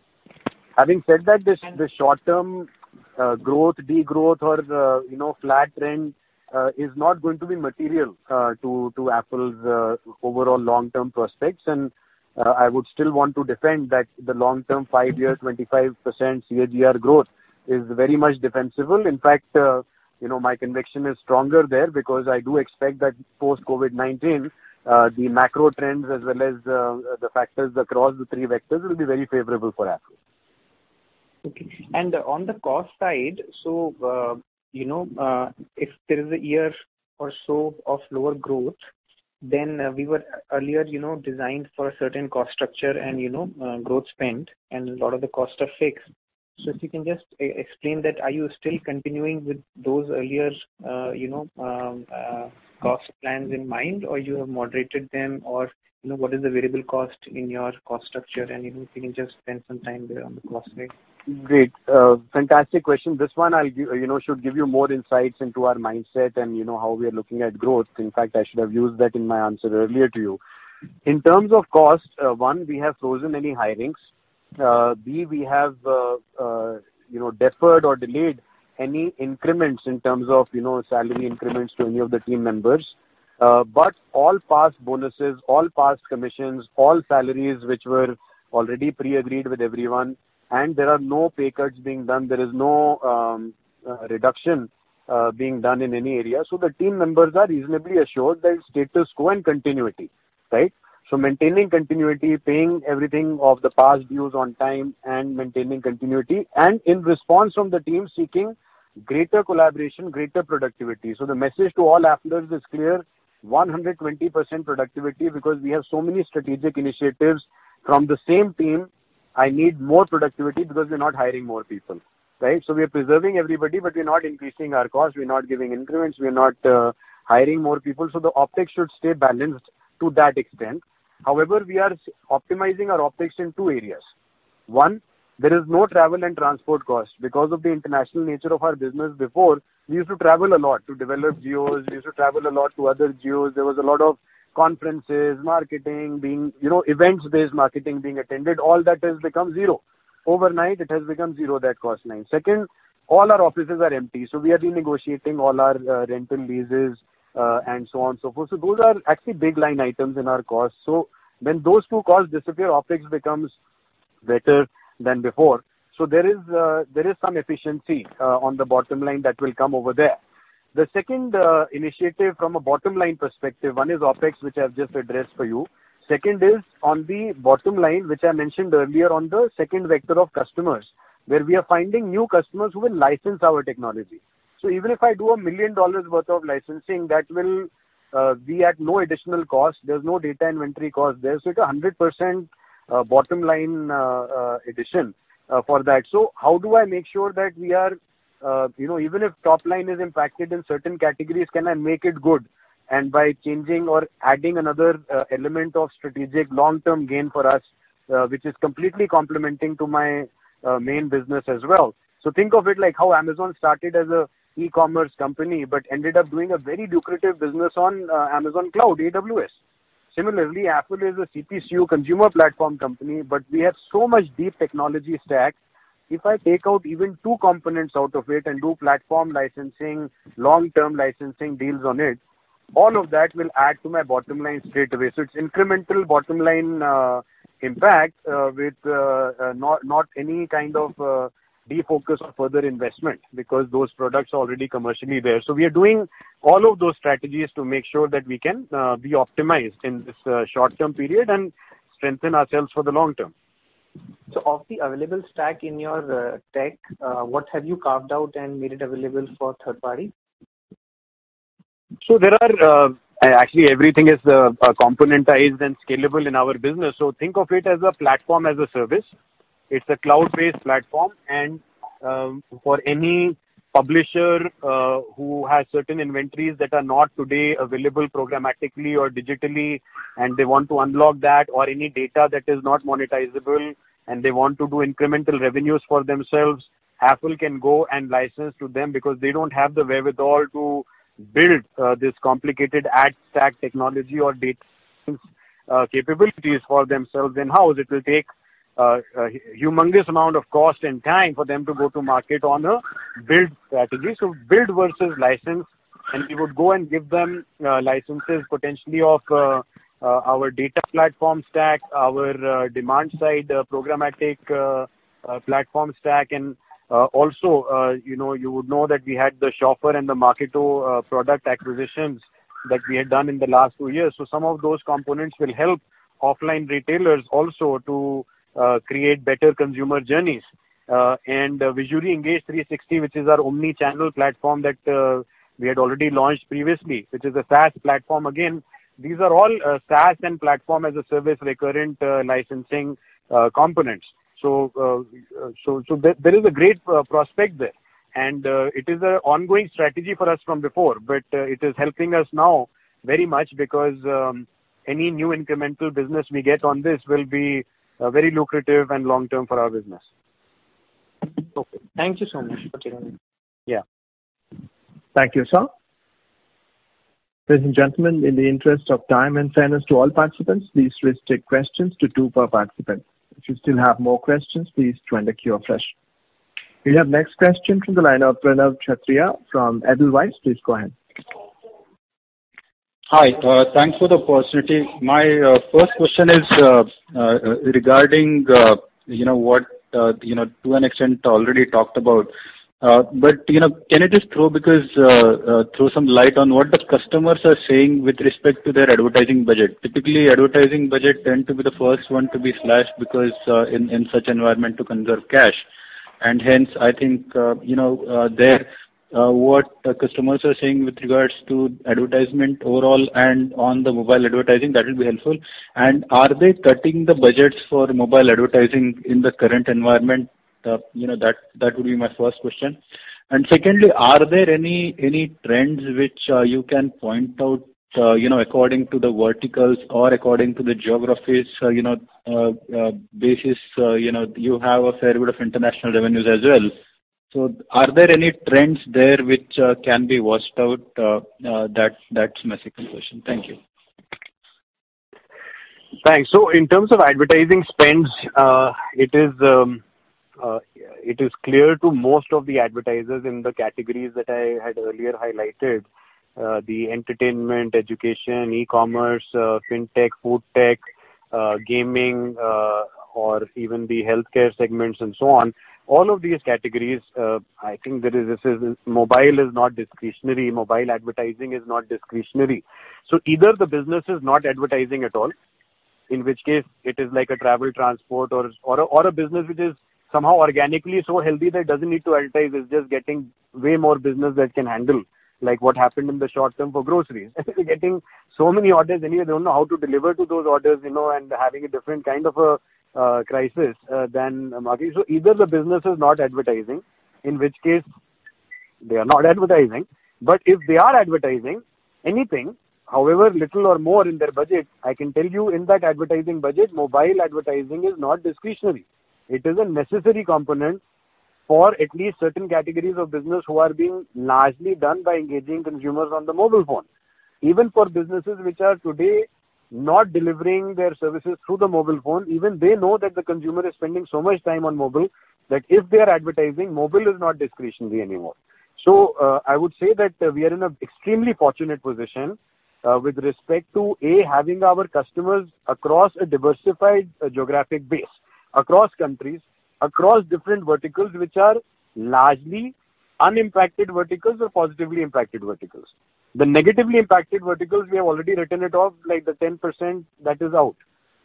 Having said that, this, this short-term Uh, growth, degrowth, or uh, you know, flat trend uh, is not going to be material uh, to to Apple's uh, overall long-term prospects, and uh, I would still want to defend that the long-term five-year, twenty-five percent C A G R growth is very much defensible. In fact, uh, you know, my conviction is stronger there because I do expect that post-COVID nineteen, uh, the macro trends as well as uh, the factors across the three vectors will be very favorable for Apple. Okay. And uh, on the cost side, so, uh, you know, uh, if there is a year or so of lower growth, then uh, we were earlier, you know, designed for a certain cost structure and, you know, uh, growth spend, and a lot of the costs are fixed. So if you can just uh, explain that, are you still continuing with those earlier, uh, you know, um, uh, cost plans in mind, or you have moderated them, or, you know, what is the variable cost in your cost structure? And, you know, if you can just spend some time there on the cost side. Great. Uh, fantastic question. This one I'll give, you know, should give you more insights into our mindset and, you know, how we are looking at growth. In fact, I should have used that in my answer earlier to you. In terms of cost, uh, one, we have frozen any hirings. Uh, B, we have, uh, uh, you know, deferred or delayed any increments in terms of, you know, salary increments to any of the team members. Uh, but all past bonuses, all past commissions, all salaries which were already pre-agreed with everyone, and there are no pay cuts being done. There is no um, uh, reduction uh, being done in any area. So the team members are reasonably assured that status quo and continuity, right? So maintaining continuity, paying everything of the past dues on time and maintaining continuity, and in response from the team seeking greater collaboration, greater productivity. So the message to all Afflers is clear, one hundred twenty percent productivity, because we have so many strategic initiatives from the same team. I need more productivity because we're not hiring more people, right? So we're preserving everybody, but we're not increasing our costs. We're not giving increments. We're not uh, hiring more people. So the optics should stay balanced to that extent. However, we are optimizing our optics in two areas. One, there is no travel and transport cost. Because of the international nature of our business before, we used to travel a lot to develop geos. We used to travel a lot to other geos. There was a lot of conferences, marketing being, you know, events-based marketing being attended. All that has become zero. Overnight, it has become zero, that cost line. Second, all our offices are empty. So we are renegotiating all our uh, rental leases, Uh, and so on and so forth. So those are actually big line items in our costs. So when those two costs disappear, OpEx becomes better than before. So there is uh, there is some efficiency uh, on the bottom line that will come over there. The second uh, initiative from a bottom line perspective, one is OpEx, which I've just addressed for you. Second is on the bottom line, which I mentioned earlier, on the second vector of customers, where we are finding new customers who will license our technology. So even if I do a million dollars worth of licensing, that will uh, be at no additional cost. There's no data inventory cost there. So it's a one hundred percent uh, bottom line uh, uh, addition uh, for that. So how do I make sure that we are, uh, you know, even if top line is impacted in certain categories, can I make it good? And by changing or adding another uh, element of strategic long-term gain for us, uh, which is completely complementing to my uh, main business as well. So think of it like how Amazon started as a e-commerce company, but ended up doing a very lucrative business on uh, Amazon Cloud, A W S. Similarly, Apple is a C P C U consumer platform company, but we have so much deep technology stack. If I take out even two components out of it and do platform licensing, long-term licensing deals on it, all of that will add to my bottom line straight away. So it's incremental bottom line uh, impact uh, with uh, uh, not not any kind of uh, defocus or further investment, because those products are already commercially there. So we are doing all of those strategies to make sure that we can uh, be optimized in this uh, short-term period and strengthen ourselves for the long term. So of the available stack in your uh, tech, uh, what have you carved out and made it available for third party? So there are, uh, actually everything is uh, uh, componentized and scalable in our business. So think of it as a platform as a service. It's a cloud-based platform, and um, for any publisher uh, who has certain inventories that are not today available programmatically or digitally, and they want to unlock that, or any data that is not monetizable, and they want to do incremental revenues for themselves, Affle can go and license to them, because they don't have the wherewithal to build uh, this complicated ad stack technology or data uh, capabilities for themselves in-house. It will take Uh, a humongous amount of cost and time for them to go to market on a build strategy. So build versus license, and we would go and give them uh, licenses potentially of uh, uh, our data platform stack, our uh, demand side uh, programmatic uh, uh, platform stack, and uh, also, uh, you know, you would know that we had the Shopper and the Marketo uh, product acquisitions that we had done in the last two years. So some of those components will help offline retailers also to Uh, create better consumer journeys. Uh, and uh, Visually Engage three sixty, which is our omni-channel platform that uh, we had already launched previously, which is a SaaS platform. Again, these are all uh, SaaS and platform as a service recurrent uh, licensing uh, components. So, uh, so, so th- there is a great uh, prospect there, and uh, it is an ongoing strategy for us from before, but uh, it is helping us now very much, because um, any new incremental business we get on this will be Uh, very lucrative and long-term for our business. Okay. Thank you so much for taking it. Yeah. Thank you, sir. Ladies and gentlemen, in the interest of time and fairness to all participants, please restrict questions to two per participant. If you still have more questions, please join the queue afresh. We have next question from the line of Pranav Kshatriya from Edelweiss. Please go ahead. Hi. uh, Thanks for the opportunity. My uh, first question is uh, uh, regarding, uh, you know, what, uh, you know, to an extent already talked about, Uh, but you know, can you just throw because uh, uh, throw some light on what the customers are saying with respect to their advertising budget? Typically, advertising budget tend to be the first one to be slashed because uh, in in such environment to conserve cash, and hence I think uh, you know uh, there uh, what uh, customers are saying with regards to advertisement overall and on the mobile advertising, that will be helpful. And are they cutting the budgets for mobile advertising in the current environment? Uh, you know, that that would be my first question. And secondly, are there any any trends which uh, you can point out, uh, you know, according to the verticals or according to the geographies, uh, you know, uh, uh, basis, uh, you know, you have a fair bit of international revenues as well. So are there any trends there which uh, can be watched out? Uh, uh, that That's my second question. Thank you. Thanks. So in terms of advertising spends, uh, it is... Um, Uh, it is clear to most of the advertisers in the categories that I had earlier highlighted, uh, the entertainment, education, e-commerce, uh, fintech, food tech, uh, gaming, uh, or even the healthcare segments and so on. All of these categories, uh, I think there is, this is, mobile is not discretionary, mobile advertising is not discretionary. So either the business is not advertising at all, in which case it is like a travel transport or, or, a, or a business which is somehow organically so healthy that it doesn't need to advertise, it's just getting way more business that can handle, like what happened in the short term for groceries. Getting so many orders anyway, they don't know how to deliver to those orders, you know, and having a different kind of a uh, crisis uh, than marketing. So either the business is not advertising, in which case they are not advertising, but if they are advertising anything, however little or more in their budget, I can tell you in that advertising budget, mobile advertising is not discretionary. It is a necessary component for at least certain categories of business who are being largely done by engaging consumers on the mobile phone. Even for businesses which are today not delivering their services through the mobile phone, even they know that the consumer is spending so much time on mobile that if they are advertising, mobile is not discretionary anymore. So uh, I would say that uh, we are in an extremely fortunate position uh, with respect to A, having our customers across a diversified uh, geographic base, across countries, across different verticals, which are largely unimpacted verticals or positively impacted verticals. The negatively impacted verticals, we have already written it off, like the ten percent that is out.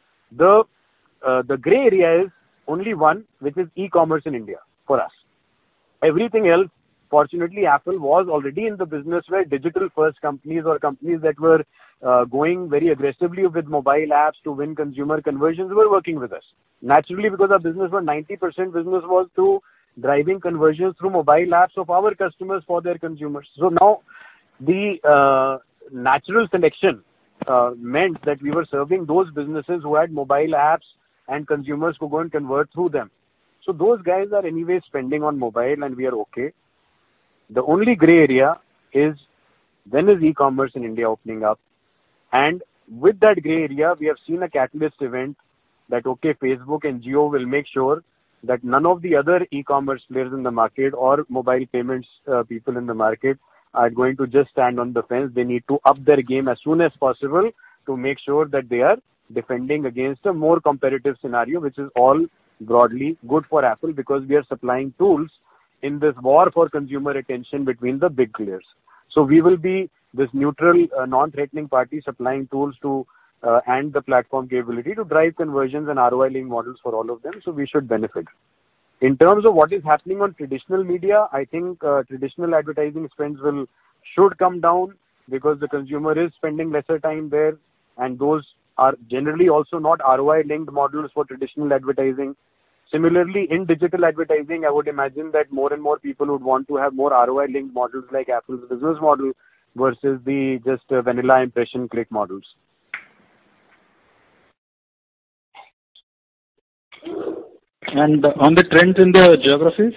The uh, the gray area is only one, which is e-commerce in India for us. Everything else, fortunately, Apple was already in the business where digital-first companies or companies that were uh, going very aggressively with mobile apps to win consumer conversions were working with us. Naturally, because our business was ninety percent business was through driving conversions through mobile apps of our customers for their consumers. So now the uh, natural selection uh, meant that we were serving those businesses who had mobile apps and consumers who go and convert through them. So those guys are anyway spending on mobile and we are okay. The only gray area is when is e-commerce in India opening up? And with that gray area, we have seen a catalyst event that, okay, Facebook and Jio will make sure that none of the other e-commerce players in the market or mobile payments uh, people in the market are going to just stand on the fence. They need to up their game as soon as possible to make sure that they are defending against a more competitive scenario, which is all broadly good for Apple because we are supplying tools in this war for consumer attention between the big players. So we will be this neutral, uh, non-threatening party supplying tools to uh, and the platform capability to drive conversions and R O I-linked models for all of them. So we should benefit. In terms of what is happening on traditional media, I think uh, traditional advertising spends will should come down because the consumer is spending lesser time there, and those are generally also not R O I-linked models for traditional advertising. Similarly, in digital advertising, I would imagine that more and more people would want to have more R O I-linked models like Apple's business model versus the just uh, vanilla impression click models. And on the trends in the geographies?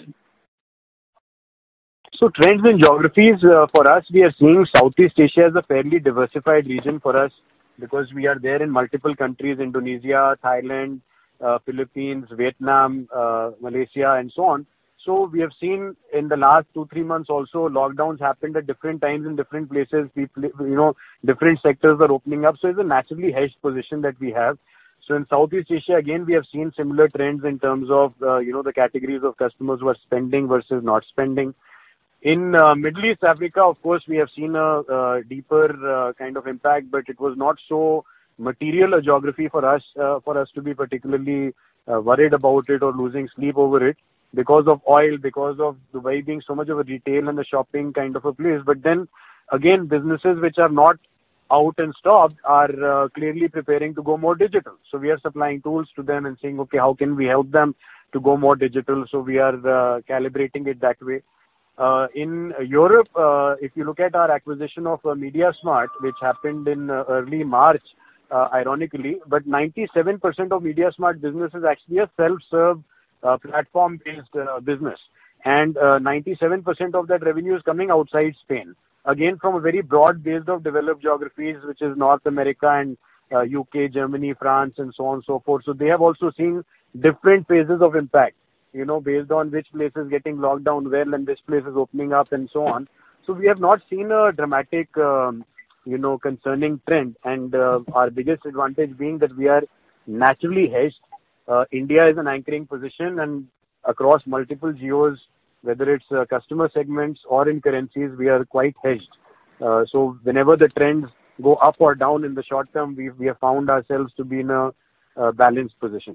So trends in geographies, uh, for us, we are seeing Southeast Asia as a fairly diversified region for us because we are there in multiple countries, Indonesia, Thailand, uh, Philippines, Vietnam, uh, Malaysia, and so on. So we have seen in the last two, three months also, lockdowns happened at different times in different places. People, you know, different sectors are opening up. So it's a naturally hedged position that we have. So in Southeast Asia, again, we have seen similar trends in terms of, uh, you know, the categories of customers who are spending versus not spending. In uh, Middle East Africa, of course, we have seen a, a deeper uh, kind of impact, but it was not so material a geography for us, uh, for us to be particularly uh, worried about it or losing sleep over it because of oil, because of Dubai being so much of a retail and the shopping kind of a place. But then again, businesses which are not out and stopped are uh, clearly preparing to go more digital. So we are supplying tools to them and saying, okay, how can we help them to go more digital? So we are uh, calibrating it that way. Uh, in Europe, uh, if you look at our acquisition of uh, MediaSmart, which happened in uh, early March, uh, ironically, but ninety-seven percent of MediaSmart business is actually a self-serve uh, platform-based uh, business. And uh, ninety-seven percent of that revenue is coming outside Spain. Again, from a very broad base of developed geographies, which is North America and uh, U K, Germany, France, and so on and so forth. So they have also seen different phases of impact, you know, based on which place is getting locked down well and which place is opening up and so on. So we have not seen a dramatic, um, you know, concerning trend. And uh, our biggest advantage being that we are naturally hedged. Uh, India is an anchoring position, and across multiple geos, whether it's uh, customer segments or in currencies, we are quite hedged. Uh, so whenever the trends go up or down in the short term, we we have found ourselves to be in a uh, balanced position.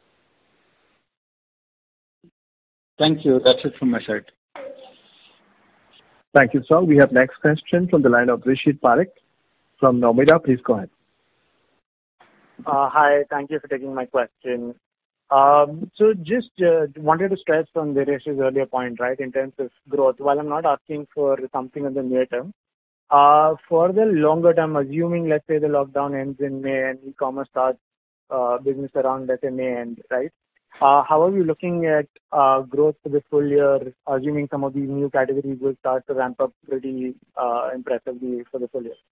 Thank you. That's it from my side. Thank you, sir. We have next question from the line of Rishit Parekh from Nomura. Please go ahead. Uh, hi, thank you for taking my question. Um, so just uh, wanted to stress on Diresh's earlier point, right, in terms of growth. While I'm not asking for something in the near term, uh, for the longer term, assuming, let's say, the lockdown ends in May and e-commerce starts uh, business around, let's say, May end, right? Uh, how are you looking at uh, growth for the full year, assuming some of these new categories will start to ramp up pretty uh, impressively for the full year?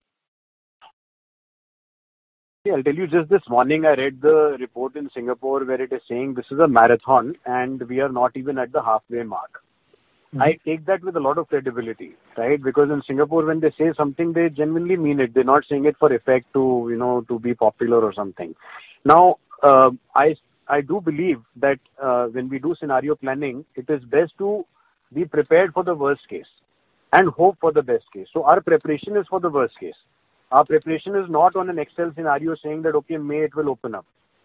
I'll tell you, just this morning I read the report in Singapore where it is saying this is a marathon and we are not even at the halfway mark. Mm-hmm. I take that with a lot of credibility, right? Because in Singapore, when they say something, they genuinely mean it. They're not saying it for effect to, you know, to be popular or something. Now, uh, I I do believe that uh, when we do scenario planning, it is best to be prepared for the worst case and hope for the best case. So our preparation is for the worst case. Our preparation is not on an Excel scenario saying that, okay, May it will open up.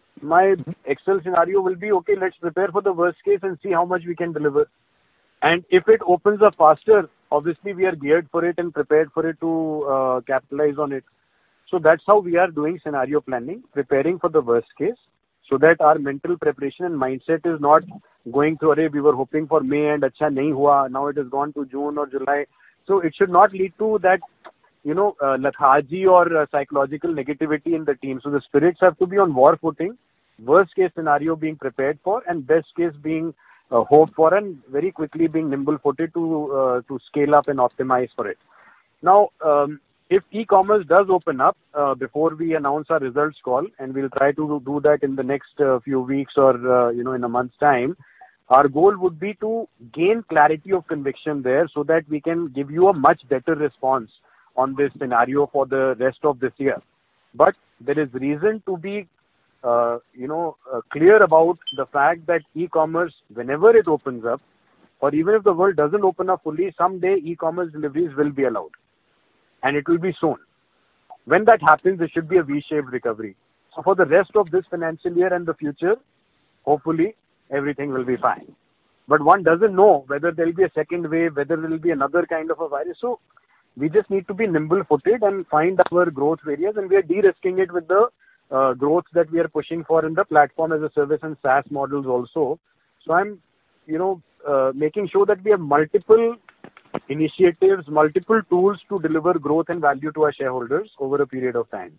My Excel scenario will be, okay, let's prepare for the worst case and see how much we can deliver. And if it opens up faster, obviously we are geared for it and prepared for it to uh, capitalize on it. So that's how we are doing scenario planning, preparing for the worst case, so that our mental preparation and mindset is not going through, array, we were hoping for May and acha nahi hua, now it has gone to June or July. So it should not lead to that, you know, uh, lethargy or uh, psychological negativity in the team. So the spirits have to be on war footing, worst case scenario being prepared for, and best case being uh, hoped for, and very quickly being nimble footed to uh, to scale up and optimize for it. Now, um, if e-commerce does open up uh, before we announce our results call, and we'll try to do that in the next uh, few weeks or uh, you know in a month's time, our goal would be to gain clarity of conviction there so that we can give you a much better response on this scenario for the rest of this year. But there is reason to be, uh, you know, uh, clear about the fact that e-commerce, whenever it opens up, or even if the world doesn't open up fully, someday e-commerce deliveries will be allowed. And it will be soon. When that happens, there should be a V-shaped recovery. So for the rest of this financial year and the future, hopefully, everything will be fine. But one doesn't know whether there will be a second wave, whether there will be another kind of a virus. So we just need to be nimble-footed and find our growth areas, and we are de-risking it with the uh, growth that we are pushing for in the platform as a service and SaaS models also. So I'm, you know, uh, making sure that we have multiple initiatives, multiple tools to deliver growth and value to our shareholders over a period of time.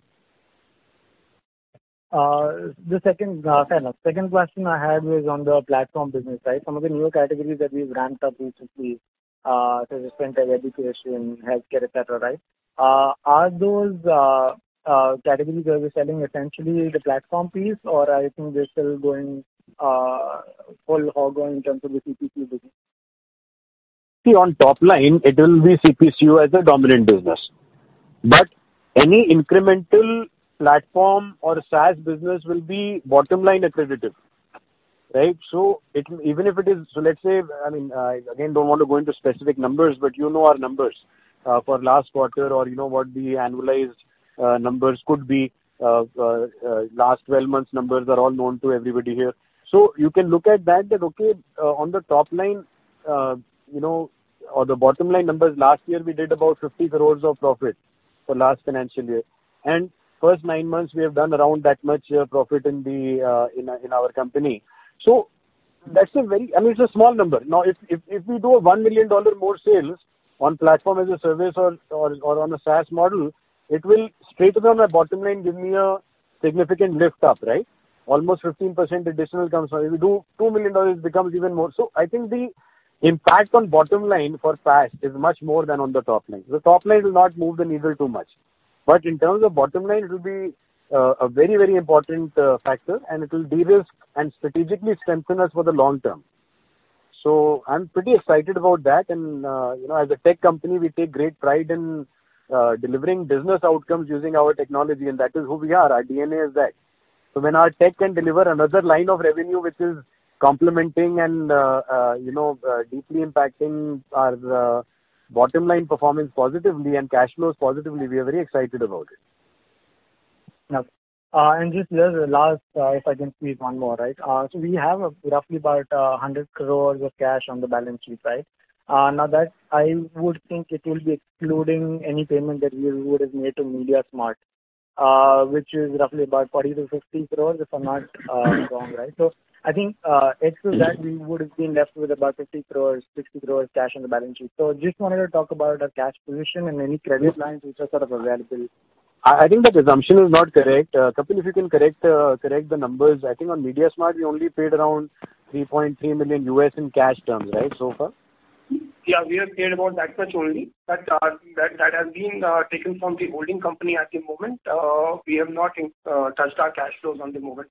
Uh, the second, uh, fair enough. Second question I had was on the platform business, right? Some of the newer categories that we've ramped up recently, uh, such as fintech, education, healthcare, et cetera, right? Uh, are those uh, uh, categories that we're selling essentially the platform piece, or I think they're still going uh, full hog in terms of the C P C U business? See, on top line, it will be C P C U as a dominant business. But any incremental platform or SaaS business will be bottom line accretive, right? So it, even if it is, so let's say, I mean, I again don't want to go into specific numbers, but you know our numbers uh, for last quarter, or you know what the annualized uh, numbers could be. Uh, uh, uh, last twelve months numbers are all known to everybody here. So you can look at that, that okay, uh, on the top line, uh, you know, or the bottom line numbers, last year we did about fifty crores of profit for last financial year. And first nine months we have done around that much uh, profit in the uh, in in our company. So that's a very, I mean, it's a small number. Now, if if, if we do a one million dollar more sales on platform as a service or, or or on a SaaS model, it will straight away on my bottom line give me a significant lift up, right? Almost fifteen percent additional comes from. If we do two million dollars, it becomes even more. So I think the impact on bottom line for PaaS is much more than on the top line. The top line will not move the needle too much. But in terms of bottom line, it will be uh, a very, very important uh, factor, and it will de-risk and strategically strengthen us for the long term. So I'm pretty excited about that. And, uh, you know, as a tech company, we take great pride in uh, delivering business outcomes using our technology, and that is who we are. Our D N A is that. So when our tech can deliver another line of revenue which is complementing and, uh, uh, you know, uh, deeply impacting our uh, bottom line performance positively and cash flows positively, we are very excited about it. Okay. Uh, and just the last, uh, if I can squeeze one more, right? Uh, so we have a, roughly about uh, one hundred crores of cash on the balance sheet, right? Uh, now that I would think it will be excluding any payment that we would have made to MediaSmart, uh, which is roughly about forty to fifty crores, if I'm not uh, wrong, right? So I think uh, ex of that, we would have been left with about fifty crores, sixty crores cash on the balance sheet. So just wanted to talk about our cash position and any credit lines which are sort of available. I think that assumption is not correct. Uh, Kapil, if you can correct uh, correct the numbers, I think on MediaSmart we only paid around three point three million U S in cash terms, right, so far? Yeah, we have paid about that much only. But uh, that that has been uh, taken from the holding company at the moment. Uh, we have not uh, touched our cash flows on the moment.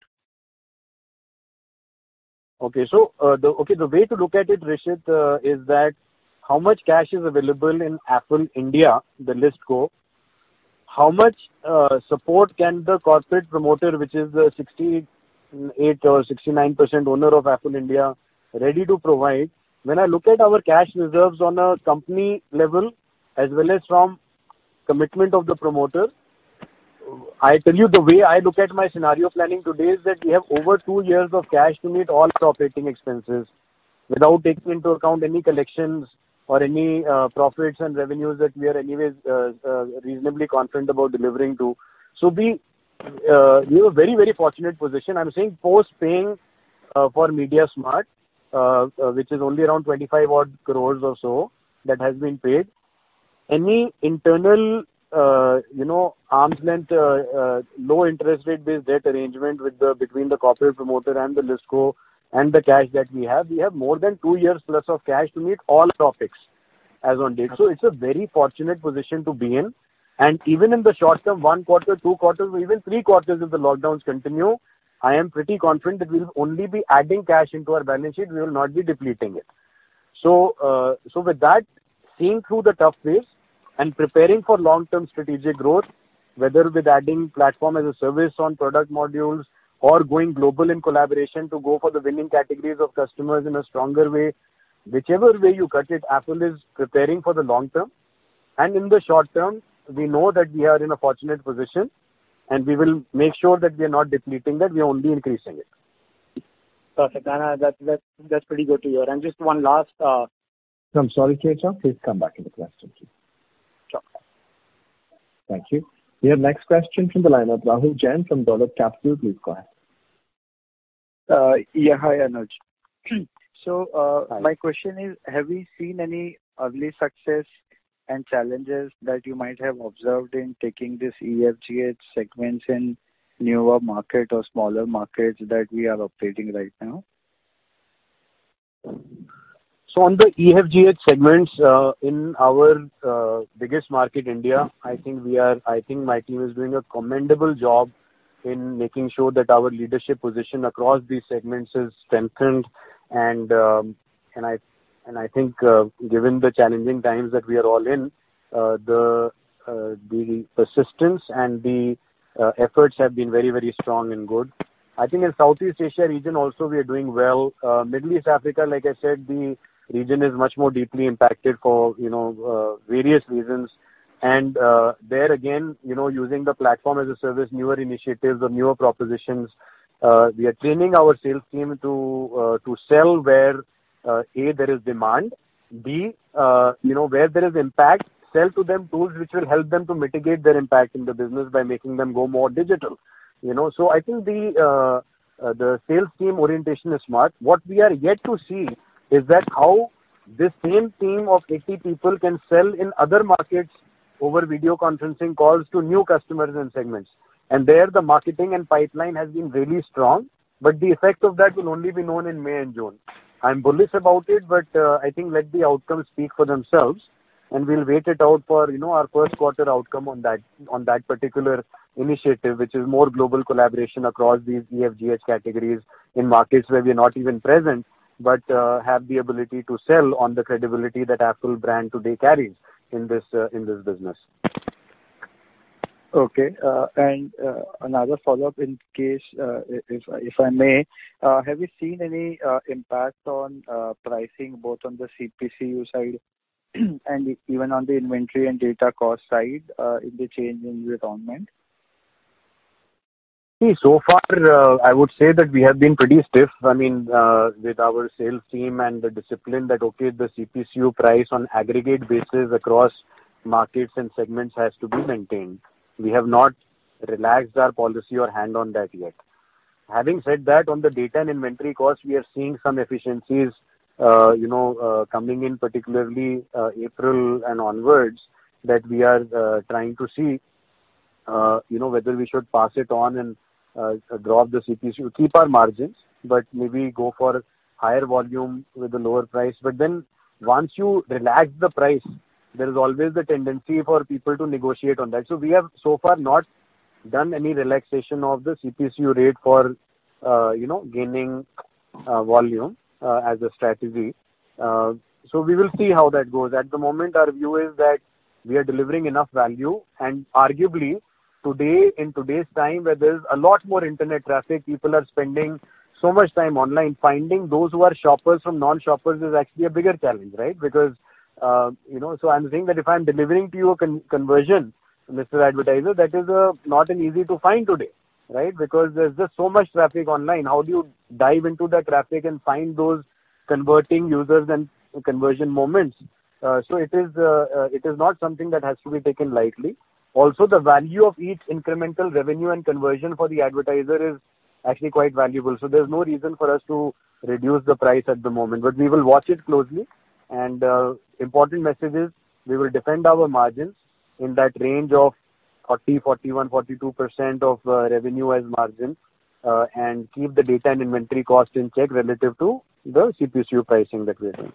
Okay, so uh, the okay the way to look at it, Rishit, uh, is that how much cash is available in Affle India, the list go. How much uh, support can the corporate promoter, which is the sixty-eight or sixty-nine percent owner of Affle India, ready to provide? When I look at our cash reserves on a company level as well as from commitment of the promoter, I tell you the way I look at my scenario planning today is that we have over two years of cash to meet all our operating expenses without taking into account any collections or any uh, profits and revenues that we are anyways uh, uh, reasonably confident about delivering to. So we, uh, we have a very, very fortunate position. I'm saying post paying uh, for MediaSmart, uh, uh, which is only around twenty-five odd crores or so that has been paid. Any internal, uh, you know, arm's length, uh, uh, low interest rate based debt arrangement with the between the corporate promoter and the listco and the cash that we have, we have more than two years plus of cash to meet all topics as on date. So it's a very fortunate position to be in. And even in the short term, one quarter, two quarters, or even three quarters, if the lockdowns continue, I am pretty confident that we will only be adding cash into our balance sheet. We will not be depleting it. So, uh, so with that, seeing through the tough phase and preparing for long-term strategic growth, whether with adding platform as a service on product modules, or going global in collaboration to go for the winning categories of customers in a stronger way. Whichever way you cut it, Affle is preparing for the long term. And in the short term, we know that we are in a fortunate position and we will make sure that we are not depleting that, we are only increasing it. Perfect. And uh, that, that, that's pretty good to hear. And just one last... Uh... I'm sorry, Kecha. Please come back in the question, please. Sure. Thank you. We have next question from the line of Rahul Jain from Dolat Capital. Please go ahead. Uh, yeah, hi Anuj. so uh, hi. My question is, have we seen any early success and challenges that you might have observed in taking this E F G H segments in newer market or smaller markets that we are operating right now? So on the E F G H segments uh, in our uh, biggest market, India, I think we are. I think my team is doing a commendable job in making sure that our leadership position across these segments is strengthened, and um, and I and I think uh, given the challenging times that we are all in, uh, the uh, the persistence and the uh, efforts have been very, very strong and good. I think in Southeast Asia region also we are doing well. Uh, Middle East Africa, like I said, the region is much more deeply impacted for, you know, uh, various reasons. And uh, there again, you know, using the platform as a service, newer initiatives or newer propositions, uh, we are training our sales team to uh, to sell where uh, A, there is demand, B, uh, you know, where there is impact, sell to them tools which will help them to mitigate their impact in the business by making them go more digital. You know, so I think the uh, uh, the sales team orientation is smart. What we are yet to see is that how this same team of eighty people can sell in other markets over video conferencing calls to new customers and segments. And there the marketing and pipeline has been really strong, but the effect of that will only be known in May and June. I'm bullish about it, but uh, I think let the outcomes speak for themselves, and we'll wait it out for, you know, our first quarter outcome on that on that particular initiative, which is more global collaboration across these E F G H categories in markets where we are not even present, but uh, have the ability to sell on the credibility that Apple brand today carries in this uh, in this business. Okay, uh, and uh, another follow-up in case, uh, if if I may, uh, have you seen any uh, impact on uh, pricing both on the C P C U side and even on the inventory and data cost side uh, in the change in environment? See, so far, uh, I would say that we have been pretty stiff. I mean, uh, with our sales team and the discipline that, okay, the C P C U price on aggregate basis across markets and segments has to be maintained. We have not relaxed our policy or hand on that yet. Having said that, on the data and inventory costs, we are seeing some efficiencies, uh, you know, uh, coming in particularly uh, April and onwards, that we are uh, trying to see, uh, you know, whether we should pass it on and uh, drop the C P C U, keep our margins, but maybe go for higher volume with a lower price. But then once you relax the price, there is always the tendency for people to negotiate on that. So we have so far not done any relaxation of the C P C U rate for, uh, you know, gaining uh, volume uh, as a strategy. Uh, so we will see how that goes. At the moment, our view is that we are delivering enough value, and arguably today, in today's time where there is a lot more internet traffic, people are spending so much time online, finding those who are shoppers from non-shoppers is actually a bigger challenge, right? Because Uh, you know, so I'm saying that if I'm delivering to you a con- conversion, Mister Advertiser, that is uh, not an easy to find today, right? Because there's just so much traffic online. How do you dive into the traffic and find those converting users and conversion moments? Uh, so it is uh, uh, it is not something that has to be taken lightly. Also, the value of each incremental revenue and conversion for the advertiser is actually quite valuable. So there's no reason for us to reduce the price at the moment, but we will watch it closely. And uh, important message is we will defend our margins in that range of forty, forty-one, forty-two percent of uh, revenue as margin uh, and keep the data and inventory cost in check relative to the C P C U pricing that we are doing.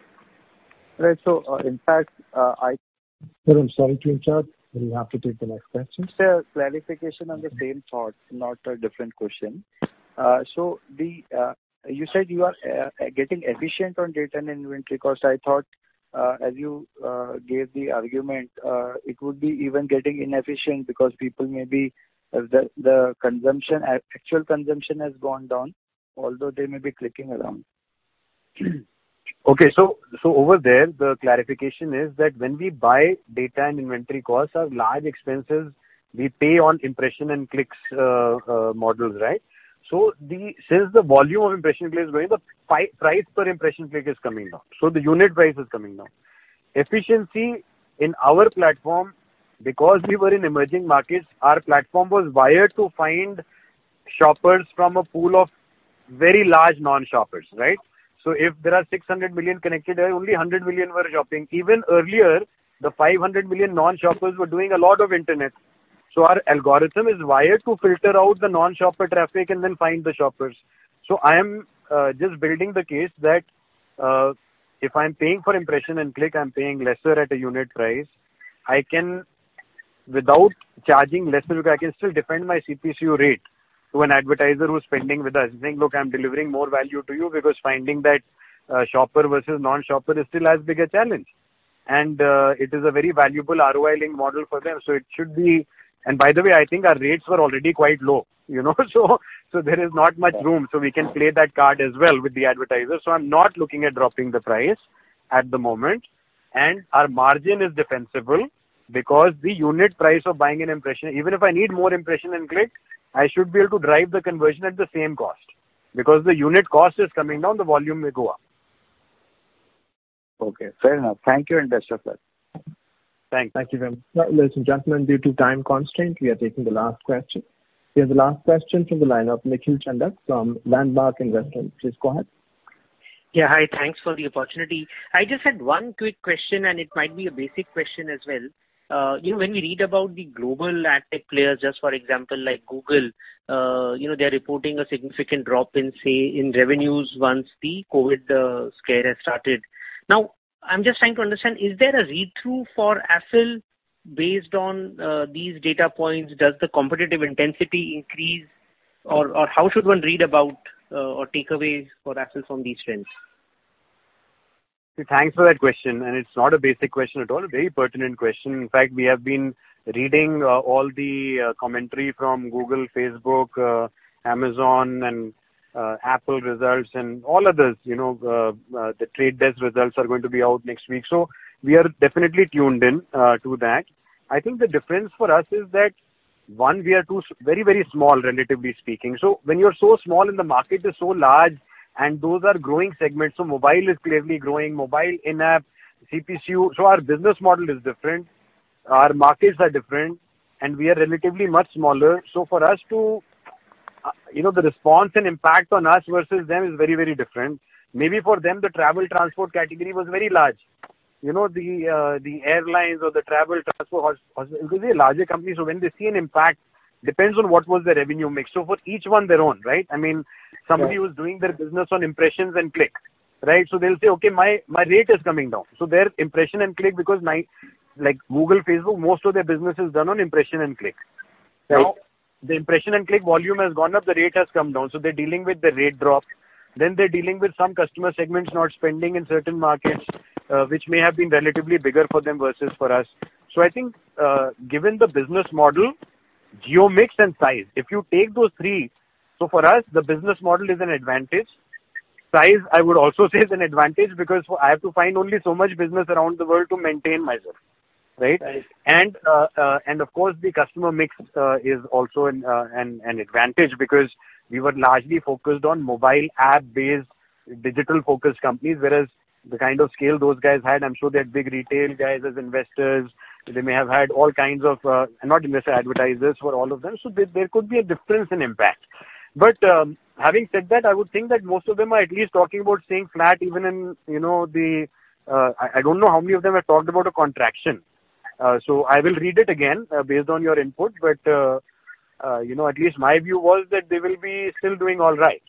Right. So, uh, in fact, uh, I... Sir, I'm sorry to interrupt. We'll have to take the next question. Sir, clarification on the same thought, not a different question. Uh, so, the... Uh, You said you are uh, getting efficient on data and inventory cost. I thought, uh, as you uh, gave the argument, uh, it would be even getting inefficient because people may be, uh, the, the consumption, actual consumption has gone down, although they may be clicking around. Okay, so so over there, the clarification is that when we buy data and inventory costs, our large expenses, we pay on impression and clicks uh, uh, models, right? So the since the volume of impression click is going, the pi- price per impression click is coming down. So the unit price is coming down. Efficiency in our platform, because we were in emerging markets, our platform was wired to find shoppers from a pool of very large non-shoppers, right? So if there are six hundred million connected, only one hundred million were shopping. Even earlier, the five hundred million non-shoppers were doing a lot of internet. So our algorithm is wired to filter out the non-shopper traffic and then find the shoppers. So I am uh, just building the case that uh, if I'm paying for impression and click, I'm paying lesser at a unit price. I can, without charging lesser, I can still defend my C P C U rate to an advertiser who's spending with us, saying, look, I'm delivering more value to you, because finding that uh, shopper versus non-shopper is still as big a challenge. And uh, it is a very valuable R O I linked model for them. So it should be And by the way, I think our rates were already quite low, you know, so so there is not much room. So we can play that card as well with the advertiser. So I'm not looking at dropping the price at the moment. And our margin is defensible because the unit price of buying an impression, even if I need more impression and click, I should be able to drive the conversion at the same cost. Because the unit cost is coming down, the volume may go up. Okay, fair enough. Thank you and best of luck. Thanks. Thank you very much. Now, ladies and gentlemen, due to time constraint, we are taking the last question. We have the last question from the line of Nikhil Chandak from Landmark Investment. Please go ahead. Yeah, hi. Thanks for the opportunity. I just had one quick question, and it might be a basic question as well. Uh, you know, when we read about the global ad tech players, just for example, like Google, uh, you know, they're reporting a significant drop in, say, in revenues once the COVID uh, scare has started. Now, I'm just trying to understand, is there a read-through for Affle based on uh, these data points? Does the competitive intensity increase? Or, or how should one read about uh, or take away for Affle from these trends? Thanks for that question. And it's not a basic question at all, a very pertinent question. In fact, we have been reading uh, all the uh, commentary from Google, Facebook, uh, Amazon, and uh, Apple results and all others. You know, uh, uh, the Trade Desk results are going to be out next week. So we are definitely tuned in uh, to that. I think the difference for us is that, one, we are too very, very small, relatively speaking. So when you're so small and the market is so large, and those are growing segments. So mobile is clearly growing, mobile in-app, C P C U. So our business model is different. Our markets are different and we are relatively much smaller. So for us to, uh, you know, the response and impact on us versus them is very, very different. Maybe for them, the travel transport category was very large. You know, the uh, the airlines or the travel transport, because they're a larger company. So when they see an impact, depends on what was the revenue mix. So for each one their own, right? I mean, somebody yeah. who's doing their business on impressions and click, right? So they'll say, okay, my, my rate is coming down. So their impression and click, because my, like Google, Facebook, most of their business is done on impression and click. Right. Now, the impression and click volume has gone up, the rate has come down. So they're dealing with the rate drop. Then they're dealing with some customer segments not spending in certain markets, uh, which may have been relatively bigger for them versus for us. So I think, uh, given the business model, geo mix and size, if you take those three, so for us, the business model is an advantage. Size, I would also say, is an advantage because I have to find only so much business around the world to maintain myself, right? right. And uh, uh, and of course, the customer mix uh, is also an, uh, an an advantage because we were largely focused on mobile app-based, digital-focused companies, whereas the kind of scale those guys had, I'm sure they had big retail guys as investors. They may have had all kinds of, uh, not investor advertisers for all of them. So there, there could be a difference in impact. But um, having said that, I would think that most of them are at least talking about staying flat even in, you know, the, uh, I, I don't know how many of them have talked about a contraction. Uh, so I will read it again uh, based on your input. But, uh, uh, you know, at least my view was that they will be still doing all right.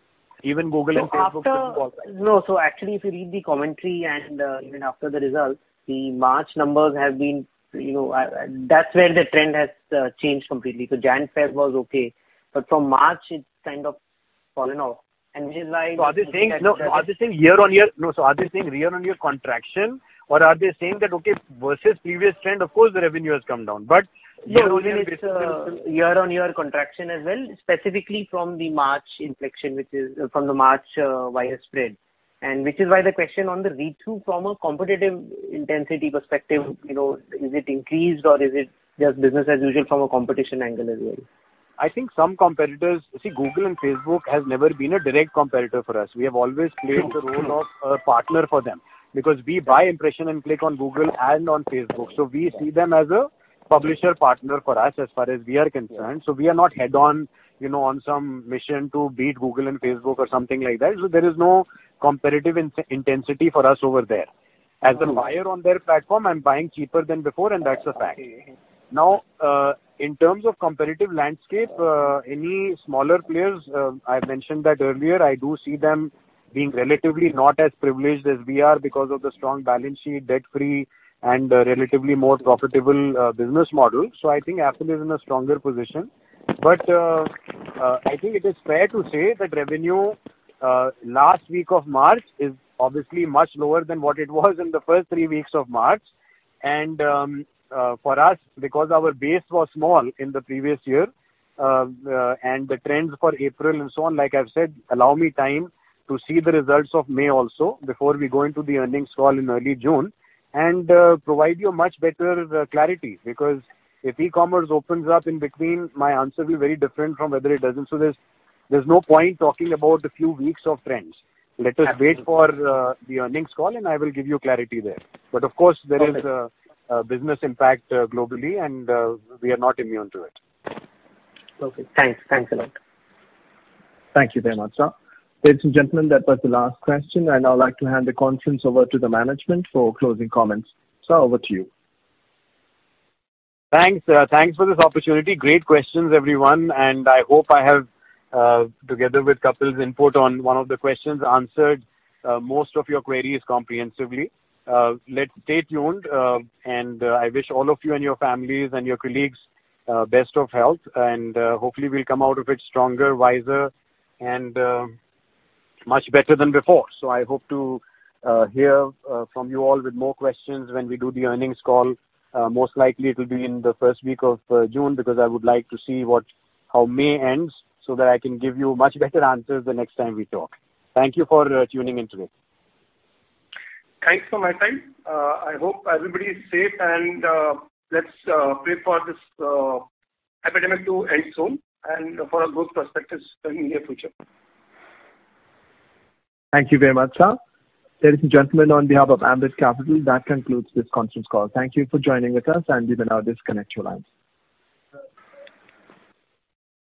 Even Google so and Facebook after, will do all right. No, so actually if you read the commentary and uh, even after the results, the March numbers have been, you know, uh, that's where the trend has uh, changed completely. So Jan Feb was okay, but from March it's kind of fallen off, and which is why. So are they saying no? So are they saying year on year? No. So are they saying year on year contraction, or are they saying that okay versus previous trend? Of course, the revenue has come down, but no, even it's uh, year on year contraction as well, specifically from the March inflection, which is uh, from the March uh, virus spread. And which is why the question on the read-through from a competitive intensity perspective, you know, is it increased or is it just business as usual from a competition angle as well? I think some competitors, see, Google and Facebook has never been a direct competitor for us. We have always played the role of a partner for them because we buy impression and click on Google and on Facebook. So we see them as a publisher partner for us as far as we are concerned. So we are not head-on, you know, on some mission to beat Google and Facebook or something like that. So there is no competitive in- intensity for us over there. As a buyer on their platform, I'm buying cheaper than before, and that's a fact. Now, uh, in terms of competitive landscape, uh, any smaller players, uh, I mentioned that earlier, I do see them being relatively not as privileged as we are because of the strong balance sheet, debt-free, and uh, relatively more profitable uh, business model. So I think Affle is in a stronger position. But uh, uh, I think it is fair to say that revenue uh, last week of March is obviously much lower than what it was in the first three weeks of March. And um, uh, for us, because our base was small in the previous year, uh, uh, and the trends for April and so on, like I've said, allow me time to see the results of May also before we go into the earnings call in early June, and uh, provide you much better uh, clarity. Because if e-commerce opens up in between, my answer will be very different from whether it doesn't. So there's there's no point talking about a few weeks of trends. Let us Absolutely. wait for uh, the earnings call, and I will give you clarity there. But of course, there okay. is a, a business impact uh, globally, and uh, we are not immune to it. Okay. Thanks. Thanks a lot. Thank you very much, sir. Ladies and gentlemen, that was the last question. I now like to hand the conference over to the management for closing comments. Sir, over to you. Thanks. Uh, thanks for this opportunity. Great questions, everyone. And I hope I have, uh, together with Kapil's input on one of the questions, answered uh, most of your queries comprehensively. Uh, let's stay tuned. Uh, and uh, I wish all of you and your families and your colleagues uh, best of health. And uh, hopefully we'll come out of it stronger, wiser, and uh, much better than before. So I hope to uh, hear uh, from you all with more questions when we do the earnings call. Uh, most likely it will be in the first week of uh, June, because I would like to see what how May ends so that I can give you much better answers the next time we talk. Thank you for uh, tuning in today. Thanks from my side. Uh, I hope everybody is safe, and uh, let's uh, pray for this uh, epidemic to end soon and for a good perspectives in the near future. Thank you very much, sir. Ladies and gentlemen, on behalf of Ambit Capital, that concludes this conference call. Thank you for joining with us, and we will now disconnect your lines.